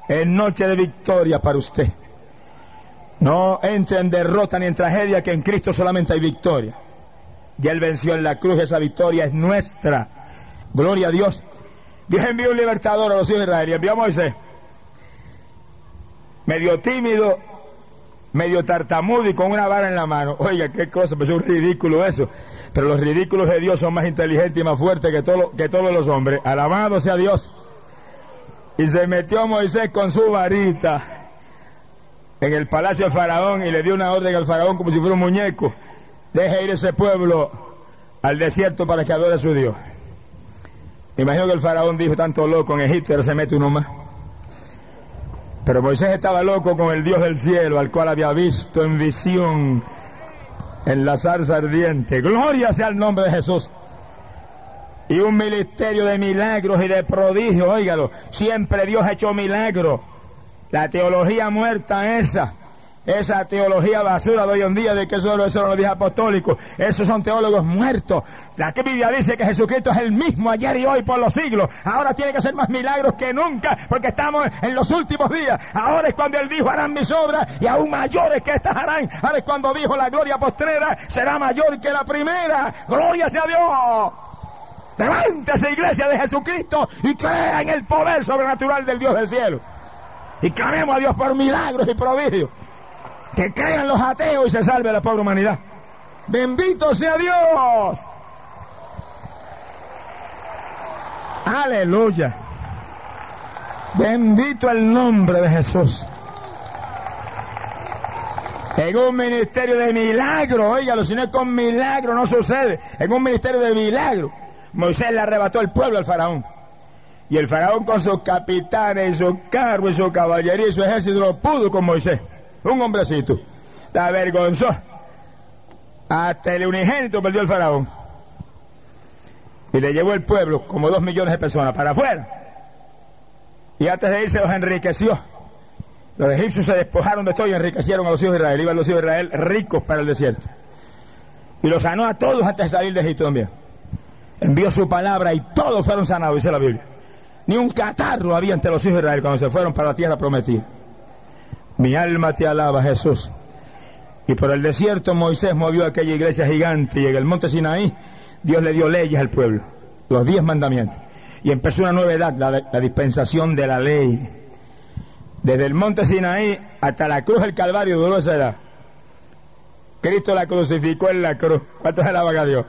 [SPEAKER 1] Es noche de victoria para usted. No entre en derrota ni en tragedia, que en Cristo solamente hay victoria. Ya Él venció en la cruz, esa victoria es nuestra. Gloria a Dios. Dios envió un libertador a los hijos de Israel y envió a Moisés. Medio tímido, medio tartamudo y con una vara en la mano. Oiga, qué cosa, pues es un ridículo eso. Pero los ridículos de Dios son más inteligentes y más fuertes que, todo, que todos los hombres. Alabado sea Dios. Y se metió Moisés con su varita en el palacio del faraón y le dio una orden al faraón como si fuera un muñeco: deje ir ese pueblo al desierto para que adore a su Dios. Me imagino que el faraón dijo: tanto loco en Egipto, ahora se mete uno más. Pero Moisés estaba loco con el Dios del cielo, al cual había visto en visión en la zarza ardiente. Gloria sea el nombre de Jesús. Y un ministerio de milagros y de prodigios. Óigalo, siempre Dios ha hecho milagros. La teología muerta esa, esa teología basura de hoy en día de que eso, eso no lo dice apostólico, esos son teólogos muertos. La Biblia dice que Jesucristo es el mismo ayer y hoy por los siglos. Ahora tiene que hacer más milagros que nunca, porque estamos en los últimos días. Ahora es cuando Él dijo: harán mis obras y aún mayores que estas harán. Ahora es cuando dijo: la gloria postrera será mayor que la primera. Gloria sea a Dios. Levántese, iglesia de Jesucristo, y crea en el poder sobrenatural del Dios del cielo. Y clamemos a Dios por milagros y prodigios. Que crean los ateos y se salve la pobre humanidad. Bendito sea Dios. Aleluya. Bendito el nombre de Jesús. En un ministerio de milagro, óigalo, si no es con milagro no sucede. En un ministerio de milagro, Moisés le arrebató el pueblo al faraón. Y el faraón con sus capitanes, y sus carros, y su caballería, y su ejército no pudo con Moisés. Un hombrecito. La avergonzó. Hasta el unigénito perdió el faraón. Y le llevó el pueblo, como dos millones de personas, para afuera. Y antes de irse los enriqueció. Los egipcios se despojaron de todo y enriquecieron a los hijos de Israel. Iban los hijos de Israel ricos para el desierto. Y los sanó a todos antes de salir de Egipto también. Envió su palabra y todos fueron sanados, dice la Biblia. Ni un catarro había entre los hijos de Israel cuando se fueron para la tierra prometida. Mi alma te alaba, Jesús. Y por el desierto Moisés movió aquella iglesia gigante, y en el monte Sinaí Dios le dio leyes al pueblo, los diez mandamientos. Y empezó una nueva edad, la, la dispensación de la ley. Desde el monte Sinaí hasta la cruz del Calvario duró esa edad. Cristo la crucificó en la cruz. ¿Cuántos alaban a Dios?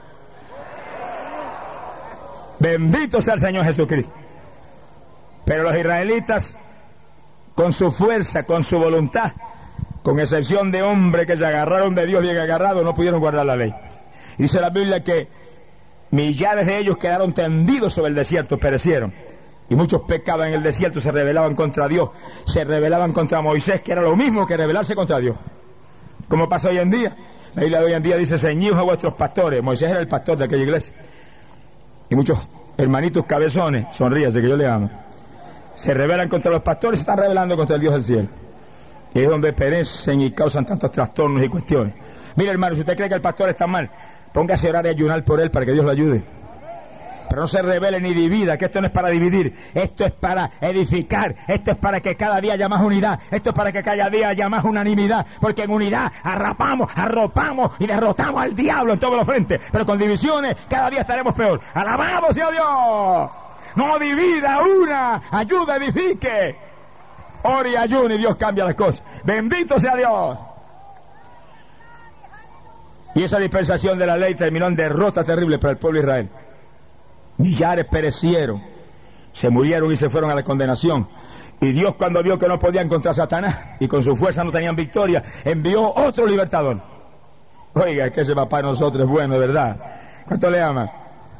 [SPEAKER 1] Bendito sea el Señor Jesucristo. Pero los israelitas, con su fuerza, con su voluntad, con excepción de hombres que se agarraron de Dios bien agarrados, no pudieron guardar la ley. Dice la Biblia que millares de ellos quedaron tendidos sobre el desierto, perecieron. Y muchos pecaban en el desierto, se rebelaban contra Dios, se rebelaban contra Moisés, que era lo mismo que rebelarse contra Dios. ¿Cómo pasa hoy en día? La Biblia de hoy en día dice: ceñidos a vuestros pastores. Moisés era el pastor de aquella iglesia. Y muchos hermanitos cabezones, sonríase que yo le amo, se rebelan contra los pastores, se están rebelando contra el Dios del cielo. Y es donde perecen y causan tantos trastornos y cuestiones. Mire, hermano, si usted cree que el pastor está mal, póngase a orar y ayunar por él para que Dios lo ayude. Pero no se rebele ni divida, que esto no es para dividir, esto es para edificar, esto es para que cada día haya más unidad, esto es para que cada día haya más unanimidad, porque en unidad arrapamos, arropamos y derrotamos al diablo en todos los frentes, pero con divisiones cada día estaremos peor. ¡Alabado sea Dios! No divida, una, ayuda, edifique. Ore y ayune y Dios cambia las cosas. Bendito sea Dios. Y esa dispensación de la ley terminó en derrota terrible para el pueblo de Israel. Millares perecieron, se murieron y se fueron a la condenación. Y Dios, cuando vio que no podían contra Satanás y con su fuerza no tenían victoria, envió otro libertador. Oiga, es que ese papá de nosotros es bueno, ¿verdad? ¿Cuánto le ama?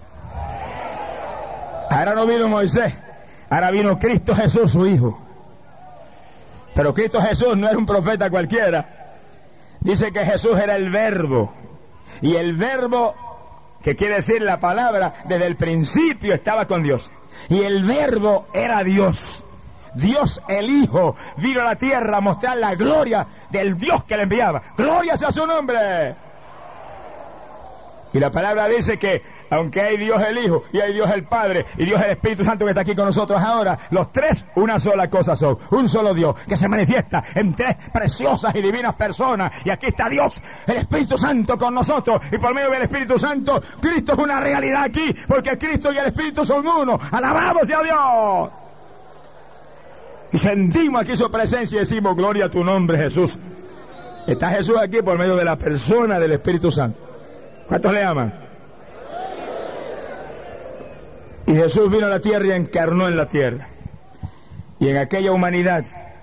[SPEAKER 1] Ahora no vino Moisés, ahora vino Cristo Jesús, su Hijo. Pero Cristo Jesús no era un profeta cualquiera. Dice que Jesús era el Verbo. Y el Verbo, que quiere decir la palabra, desde el principio estaba con Dios. Y el Verbo era Dios. Dios el Hijo vino a la tierra a mostrar la gloria del Dios que le enviaba. ¡Gloria sea su nombre! Y la palabra dice que aunque hay Dios el Hijo y hay Dios el Padre y Dios el Espíritu Santo que está aquí con nosotros ahora, los tres una sola cosa son, un solo Dios que se manifiesta en tres preciosas y divinas personas. Y aquí está Dios, el Espíritu Santo con nosotros, y por medio del Espíritu Santo Cristo es una realidad aquí, porque Cristo y el Espíritu son uno. ¡Alabado sea Dios! Y sentimos aquí su presencia y decimos: gloria a tu nombre, Jesús. Está Jesús aquí por medio de la persona del Espíritu Santo. ¿Cuántos le aman? Y Jesús vino a la tierra y encarnó en la tierra. Y en aquella humanidad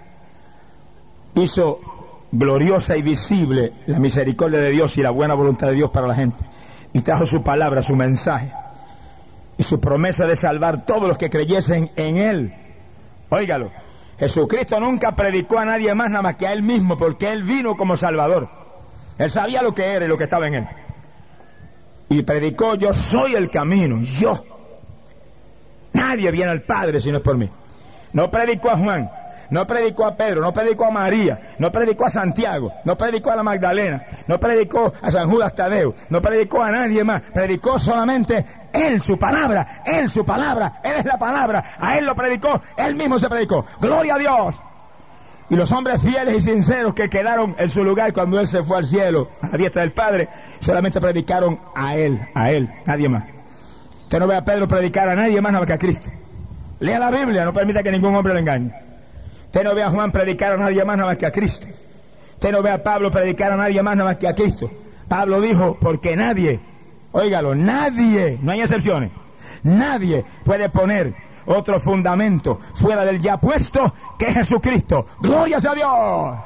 [SPEAKER 1] hizo gloriosa y visible la misericordia de Dios y la buena voluntad de Dios para la gente. Y trajo su palabra, su mensaje y su promesa de salvar a todos los que creyesen en Él. Óigalo, Jesucristo nunca predicó a nadie más nada más que a Él mismo, porque Él vino como Salvador. Él sabía lo que era y lo que estaba en Él. Y predicó: yo soy el camino, yo. Nadie viene al Padre si no es por mí. No predicó a Juan, no predicó a Pedro, no predicó a María, no predicó a Santiago, no predicó a la Magdalena, no predicó a San Judas Tadeo, no predicó a nadie más. Predicó solamente Él, su palabra, Él, su palabra, Él es la palabra. A Él lo predicó, Él mismo se predicó. ¡Gloria a Dios! Y los hombres fieles y sinceros que quedaron en su lugar cuando Él se fue al cielo, a la diestra del Padre, solamente predicaron a Él, a Él, nadie más. Usted no ve a Pedro predicar a nadie más nada más que a Cristo. Lea la Biblia, no permita que ningún hombre le engañe. Usted no ve a Juan predicar a nadie más nada más que a Cristo. Usted no ve a Pablo predicar a nadie más nada más que a Cristo. Pablo dijo: porque nadie, óigalo, nadie, no hay excepciones, nadie puede poner otro fundamento fuera del ya puesto, que es Jesucristo. ¡Gloria sea a Dios!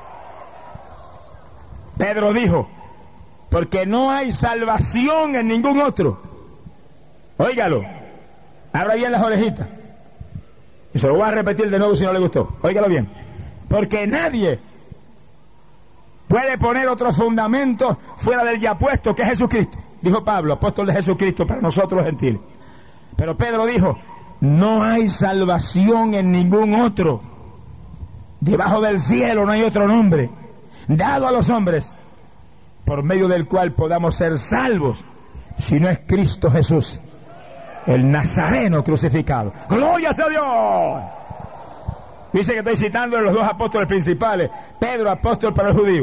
[SPEAKER 1] Pedro dijo: porque no hay salvación en ningún otro. Óigalo, abra bien las orejitas. Y se lo voy a repetir de nuevo si no le gustó. Óigalo bien. Porque nadie puede poner otro fundamento fuera del ya puesto, que es Jesucristo. Dijo Pablo, apóstol de Jesucristo para nosotros los gentiles. Pero Pedro dijo: no hay salvación en ningún otro. Debajo del cielo no hay otro nombre dado a los hombres por medio del cual podamos ser salvos, si no es Cristo Jesús, el Nazareno crucificado. ¡Gloria sea a Dios! Dice que estoy citando a los dos apóstoles principales. Pedro, apóstol para el judío,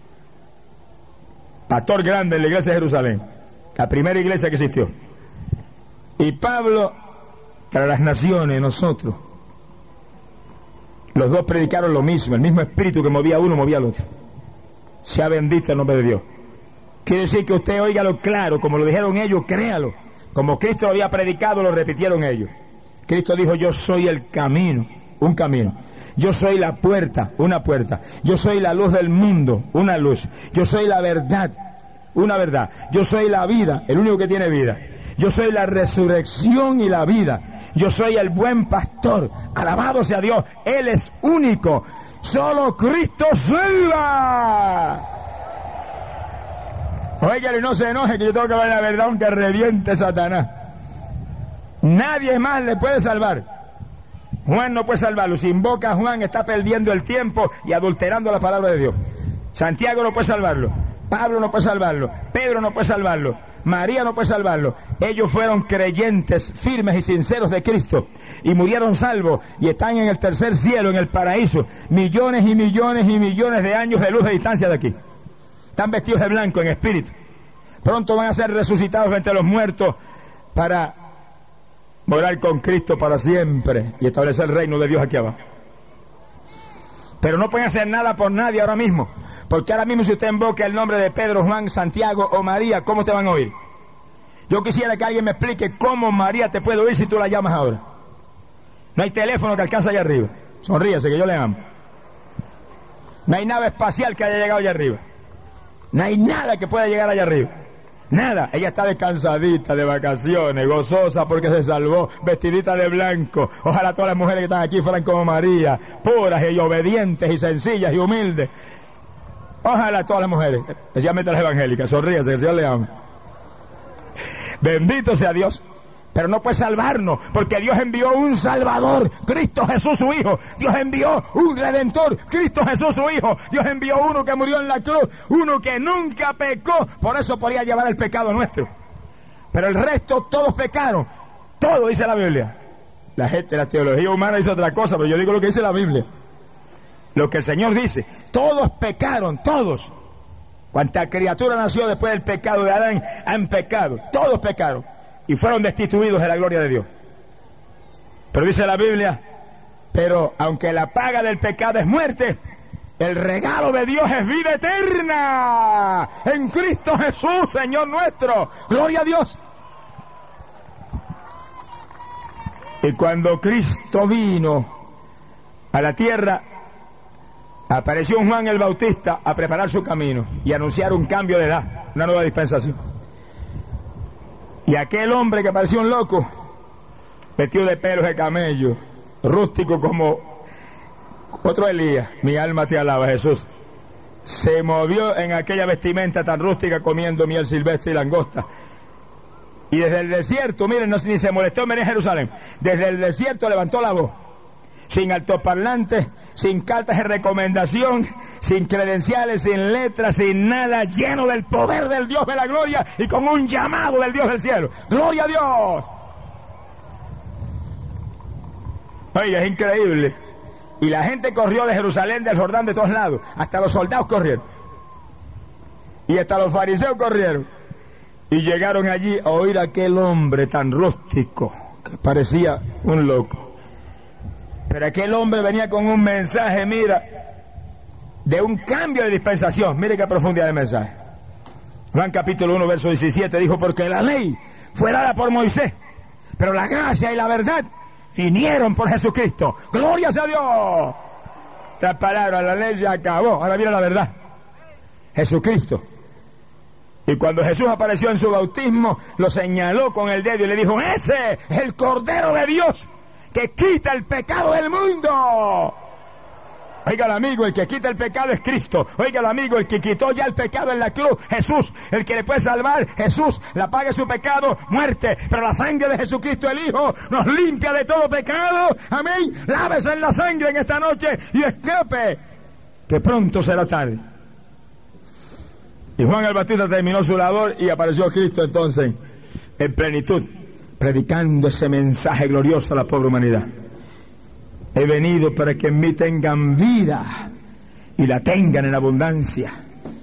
[SPEAKER 1] pastor grande en la iglesia de Jerusalén, la primera iglesia que existió. Y Pablo para las naciones, nosotros. Los dos predicaron lo mismo, el mismo espíritu que movía a uno, movía al otro. Sea bendito el nombre de Dios. Quiere decir que usted óigalo claro, como lo dijeron ellos, créalo. Como Cristo lo había predicado, lo repitieron ellos. Cristo dijo: yo soy el camino, un camino. Yo soy la puerta, una puerta. Yo soy la luz del mundo, una luz. Yo soy la verdad, una verdad. Yo soy la vida, el único que tiene vida. Yo soy la resurrección y la vida. Yo soy el buen pastor. Alabado sea Dios. Él es único. Solo Cristo salva. Oiga, y no se enoje que yo tengo que hablar la verdad aunque reviente Satanás. Nadie más le puede salvar. Juan no puede salvarlo. Si invoca a Juan, está perdiendo el tiempo y adulterando la palabra de Dios. Santiago no puede salvarlo. Pablo no puede salvarlo. Pedro no puede salvarlo. María no puede salvarlo. Ellos fueron creyentes firmes y sinceros de Cristo y murieron salvos y están en el tercer cielo, en el paraíso, millones y millones y millones de años de luz de distancia de aquí. Están vestidos de blanco en espíritu. Pronto van a ser resucitados entre los muertos para morar con Cristo para siempre y establecer el reino de Dios aquí abajo. Pero no pueden hacer nada por nadie ahora mismo, porque ahora mismo si usted invoca el nombre de Pedro, Juan, Santiago o María, ¿cómo te van a oír? Yo quisiera que alguien me explique cómo María te puede oír si tú la llamas ahora. No hay teléfono que alcance allá arriba. Sonríese que yo le amo. No hay nave espacial que haya llegado allá arriba. No hay nada que pueda llegar allá arriba. Nada. Ella está descansadita, de vacaciones, gozosa porque se salvó, vestidita de blanco. Ojalá todas las mujeres que están aquí fueran como María, puras y obedientes y sencillas y humildes. Ojalá todas las mujeres, especialmente las evangélicas. Sonríase, que el Señor le ama. Bendito sea Dios. pero no puede salvarnos, porque Dios envió un Salvador, Cristo Jesús su Hijo. Dios envió un Redentor, Cristo Jesús su Hijo. Dios envió uno que murió en la cruz, uno que nunca pecó, por eso podía llevar el pecado nuestro. Pero el resto, todos pecaron, todo dice la Biblia. La gente, la teología humana dice otra cosa, pero yo digo lo que dice la Biblia. Lo que el Señor dice, todos pecaron, todos. Cuanta criatura nació después del pecado de Adán, han pecado, todos pecaron. Y fueron destituidos de la gloria de Dios. Pero dice la Biblia, pero aunque la paga del pecado es muerte, el regalo de Dios es vida eterna en Cristo Jesús, Señor nuestro. Gloria a Dios. Y cuando Cristo vino a la tierra, apareció un Juan el Bautista a preparar su camino y anunciar un cambio de edad, una nueva dispensación. Y aquel hombre que parecía un loco, vestido de pelos de camello, rústico como otro Elías, mi alma te alaba, Jesús, se movió en aquella vestimenta tan rústica comiendo miel silvestre y langosta. Y desde el desierto, miren, no, ni se molestó en venir a Jerusalén, desde el desierto levantó la voz, sin altoparlantes, sin cartas de recomendación, sin credenciales, sin letras, sin nada, lleno del poder del Dios de la gloria y con un llamado del Dios del cielo. ¡Gloria a Dios! Oye, es increíble. Y la gente corrió de Jerusalén, del Jordán, de todos lados. Hasta los soldados corrieron. Y hasta los fariseos corrieron. Y llegaron allí a oír a aquel hombre tan rústico, que parecía un loco. Pero aquel hombre venía con un mensaje, mira, de un cambio de dispensación. Mire qué profundidad de mensaje. Juan capítulo uno, verso diecisiete, dijo, porque la ley fue dada por Moisés, pero la gracia y la verdad vinieron por Jesucristo. ¡Gloria a Dios! Estas palabras, la ley ya acabó, ahora viene la verdad. Jesucristo. Y cuando Jesús apareció en su bautismo, lo señaló con el dedo y le dijo, ese es el Cordero de Dios, que quita el pecado del mundo. Oiga, amigo, el que quita el pecado es Cristo. Oiga, amigo, el que quitó ya el pecado en la cruz, Jesús. El que le puede salvar, Jesús. La paga de su pecado, muerte. Pero la sangre de Jesucristo, el Hijo, nos limpia de todo pecado. Amén. Lávese en la sangre en esta noche y escape, que pronto será tarde. Y Juan el Bautista terminó su labor y apareció Cristo entonces en plenitud, predicando ese mensaje glorioso a la pobre humanidad. He venido para que en mí tengan vida y la tengan en abundancia.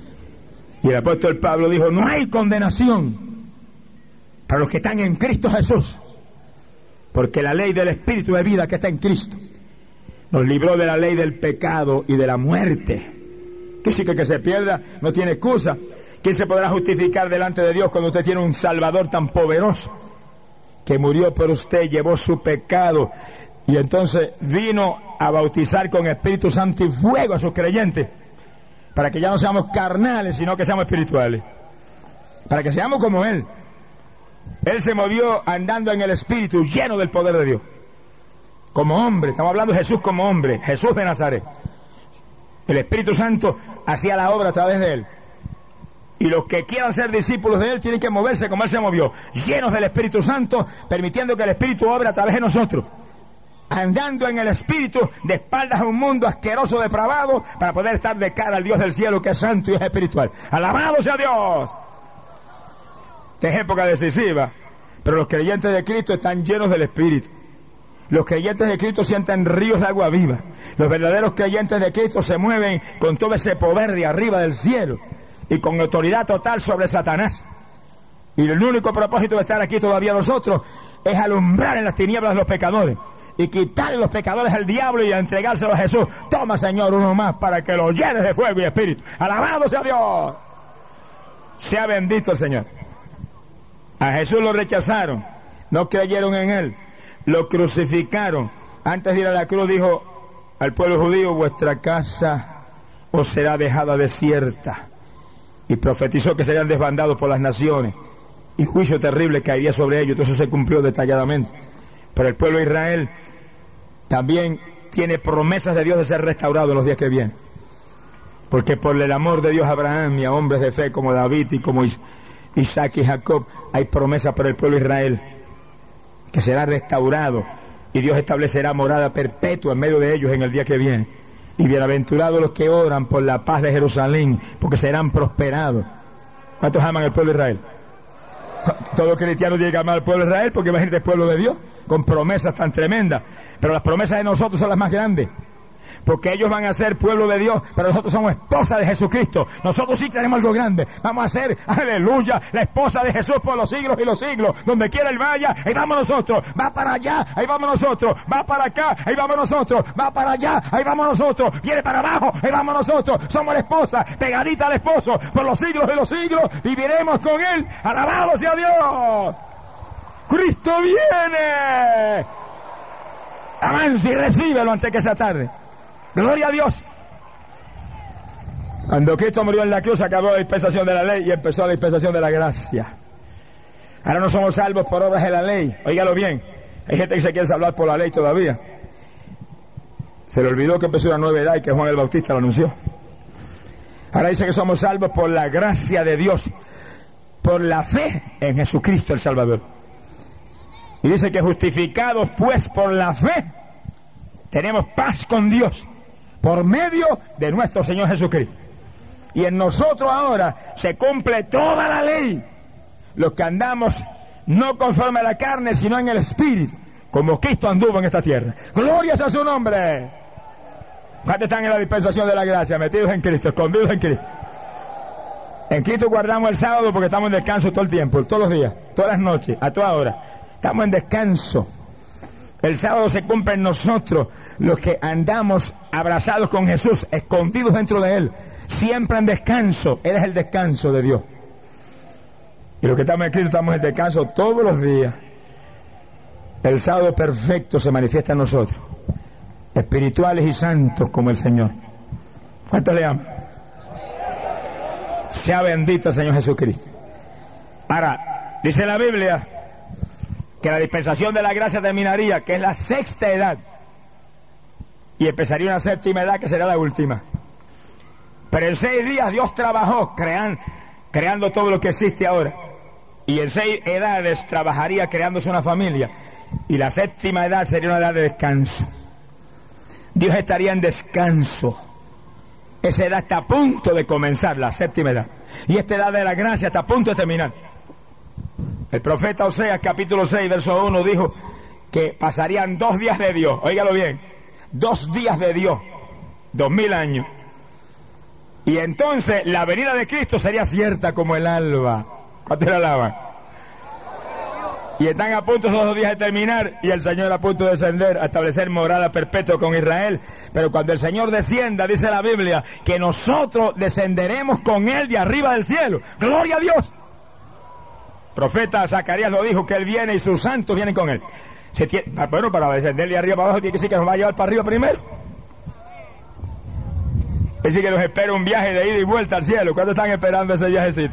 [SPEAKER 1] Y el apóstol Pablo dijo, no hay condenación para los que están en Cristo Jesús, porque la ley del Espíritu de vida que está en Cristo nos libró de la ley del pecado y de la muerte. Que sí, que el que se pierda no tiene excusa. ¿Quién se podrá justificar delante de Dios cuando usted tiene un Salvador tan poderoso, que murió por usted, llevó su pecado y entonces vino a bautizar con Espíritu Santo y fuego a sus creyentes, para que ya no seamos carnales, sino que seamos espirituales, para que seamos como Él? Él se movió andando en el Espíritu, lleno del poder de Dios, como hombre. Estamos hablando de Jesús como hombre, Jesús de Nazaret. El Espíritu Santo hacía la obra a través de Él. Y los que quieran ser discípulos de Él tienen que moverse como Él se movió, llenos del Espíritu Santo, permitiendo que el Espíritu obre a través de nosotros, andando en el Espíritu, de espaldas a un mundo asqueroso, depravado, para poder estar de cara al Dios del cielo, que es santo y es espiritual. ¡Alabado sea Dios! Esta es época decisiva, pero los creyentes de Cristo están llenos del Espíritu. Los creyentes de Cristo sienten ríos de agua viva. Los verdaderos creyentes de Cristo se mueven con todo ese poder de arriba del cielo y con autoridad total sobre Satanás. Y el único propósito de estar aquí todavía nosotros es alumbrar en las tinieblas de los pecadores y quitarle los pecadores al diablo y entregárselo a Jesús. Toma, Señor, uno más para que lo llenes de fuego y espíritu. ¡Alabado sea Dios! Sea bendito el Señor. A Jesús lo rechazaron, no creyeron en Él, lo crucificaron. Antes de ir a la cruz dijo al pueblo judío, vuestra casa os será dejada desierta. Y profetizó que serían desbandados por las naciones y juicio terrible caería sobre ellos. Entonces se cumplió detalladamente. Pero el pueblo de Israel también tiene promesas de Dios de ser restaurado en los días que vienen, porque por el amor de Dios a Abraham y a hombres de fe como David y como Isaac y Jacob hay promesas para el pueblo de Israel. que será restaurado, y Dios establecerá morada perpetua en medio de ellos en el día que viene. Y bienaventurados los que oran por la paz de Jerusalén, porque serán prosperados. ¿Cuántos aman al pueblo de Israel? Todo cristiano tiene que amar al pueblo de Israel, porque imagínate el pueblo de Dios, con promesas tan tremendas. Pero las promesas de nosotros son las más grandes, porque ellos van a ser pueblo de Dios, pero nosotros somos esposa de Jesucristo. Nosotros sí tenemos algo grande. Vamos a ser, aleluya, la esposa de Jesús por los siglos y los siglos. Donde quiera Él vaya, ahí vamos nosotros. Va para allá, ahí vamos nosotros. Va para acá, ahí vamos nosotros. Va para allá, ahí vamos nosotros. Viene para abajo, ahí vamos nosotros. Somos la esposa, pegadita al esposo, por los siglos y los siglos. Viviremos con Él. Alabado sea Dios. Cristo viene. Avanza y recíbelo antes que sea tarde. Gloria a Dios. Cuando Cristo murió en la cruz, acabó la dispensación de la ley y empezó la dispensación de la gracia. Ahora no somos salvos por obras de la ley. Óigalo bien. Hay gente que se quiere salvar por la ley todavía. Se le olvidó que empezó una nueva edad y que Juan el Bautista lo anunció. Ahora dice que somos salvos por la gracia de Dios, por la fe en Jesucristo el Salvador. Y dice que justificados pues por la fe, tenemos paz con Dios por medio de nuestro Señor Jesucristo. Y en nosotros ahora se cumple toda la ley, los que andamos no conforme a la carne, sino en el Espíritu, como Cristo anduvo en esta tierra. Glorias a su nombre. ¿Cuántos están en la dispensación de la gracia? Metidos en Cristo, escondidos en Cristo. En Cristo guardamos el sábado porque estamos en descanso todo el tiempo, todos los días, todas las noches, a toda hora. Estamos en descanso. El sábado se cumple en nosotros, los que andamos abrazados con Jesús, escondidos dentro de Él, siempre en descanso. Él es el descanso de Dios. Y los que estamos en Cristo estamos en descanso todos los días. El sábado perfecto se manifiesta en nosotros, espirituales y santos como el Señor. ¿Cuántos le aman? Sea bendito el Señor Jesucristo. Ahora, dice la Biblia que la dispensación de la gracia terminaría, que es la sexta edad, y empezaría una séptima edad que será la última. Pero en seis días Dios trabajó crean, creando todo lo que existe ahora, y en seis edades trabajaría creándose una familia, y la séptima edad sería una edad de descanso. Dios estaría en descanso. Esa edad está a punto de comenzar, la séptima edad, y esta edad de la gracia está a punto de terminar. El profeta Oseas, capítulo seis, verso uno, dijo que pasarían dos días de Dios. Óigalo bien, dos días de Dios, dos mil años. Y entonces la venida de Cristo sería cierta como el alba. ¿Cuántos la alaban? Y están a punto esos dos días de terminar, y el Señor a punto de descender a establecer morada perpetua con Israel. Pero cuando el Señor descienda, dice la Biblia, que nosotros descenderemos con Él de arriba del cielo. ¡Gloria a Dios! Profeta Zacarías lo dijo, que Él viene y sus santos vienen con Él. Se tiene, bueno, para descender de arriba para abajo tiene que decir que nos va a llevar para arriba primero. Es decir, que nos espera un viaje de ida y vuelta al cielo. ¿Cuántos están esperando ese viajecito?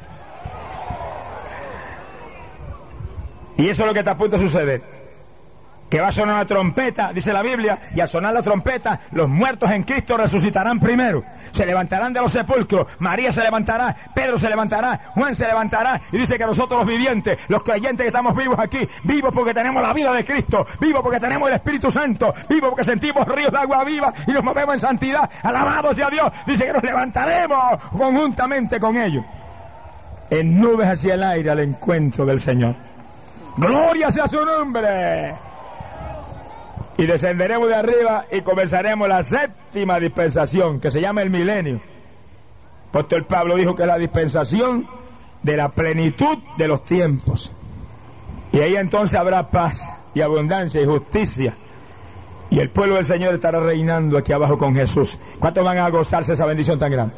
[SPEAKER 1] Y eso es lo que está a punto de suceder. Que va a sonar una trompeta, dice la Biblia, y al sonar la trompeta, los muertos en Cristo resucitarán primero. Se levantarán de los sepulcros. María se levantará, Pedro se levantará, Juan se levantará, y dice que nosotros los vivientes, los creyentes que estamos vivos aquí, vivos porque tenemos la vida de Cristo, vivos porque tenemos el Espíritu Santo, vivos porque sentimos ríos de agua viva y nos movemos en santidad, alabado sea Dios, dice que nos levantaremos conjuntamente con ellos, en nubes hacia el aire al encuentro del Señor. ¡Gloria sea su nombre! Y descenderemos de arriba y comenzaremos la séptima dispensación, que se llama el milenio. El apóstol Pablo dijo que es la dispensación de la plenitud de los tiempos. Y ahí entonces habrá paz y abundancia y justicia. Y el pueblo del Señor estará reinando aquí abajo con Jesús. ¿Cuántos van a gozarse esa bendición tan grande?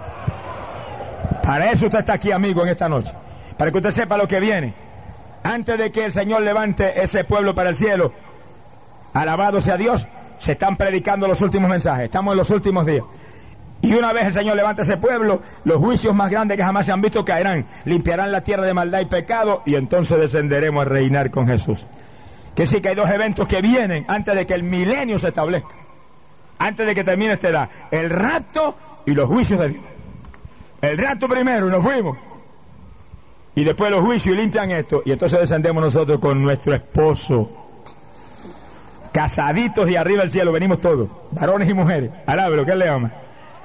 [SPEAKER 1] Para eso usted está aquí, amigo, en esta noche. Para que usted sepa lo que viene. Antes de que el Señor levante ese pueblo para el cielo, alabado sea Dios, se están predicando los últimos mensajes. Estamos en los últimos días. Y una vez el Señor levante ese pueblo, los juicios más grandes que jamás se han visto caerán. Limpiarán la tierra de maldad y pecado, y entonces descenderemos a reinar con Jesús. Que sí que hay dos eventos que vienen antes de que el milenio se establezca. Antes de que termine esta edad. El rapto y los juicios de Dios. El rapto primero y nos fuimos. Y después los juicios y limpian esto. Y entonces descendemos nosotros con nuestro esposo. Casaditos de arriba del cielo, venimos todos, varones y mujeres. Alabe lo que él le ama.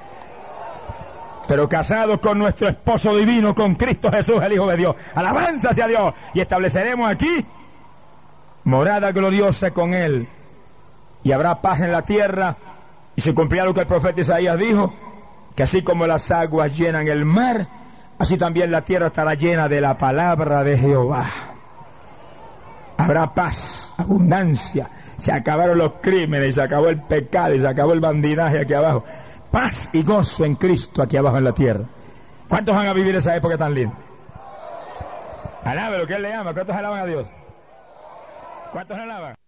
[SPEAKER 1] Pero casados con nuestro esposo divino, con Cristo Jesús, el Hijo de Dios. Alabanza hacia Dios. Y estableceremos aquí morada gloriosa con Él. Y habrá paz en la tierra. Y se cumplirá lo que el profeta Isaías dijo, que así como las aguas llenan el mar, así también la tierra estará llena de la palabra de Jehová. Habrá paz, abundancia. Se acabaron los crímenes, se acabó el pecado, y se acabó el bandidaje aquí abajo. Paz y gozo en Cristo aquí abajo en la tierra. ¿Cuántos van a vivir esa época tan linda? Alabe lo que Él le ama. ¿Cuántos alaban a Dios? ¿Cuántos alaban?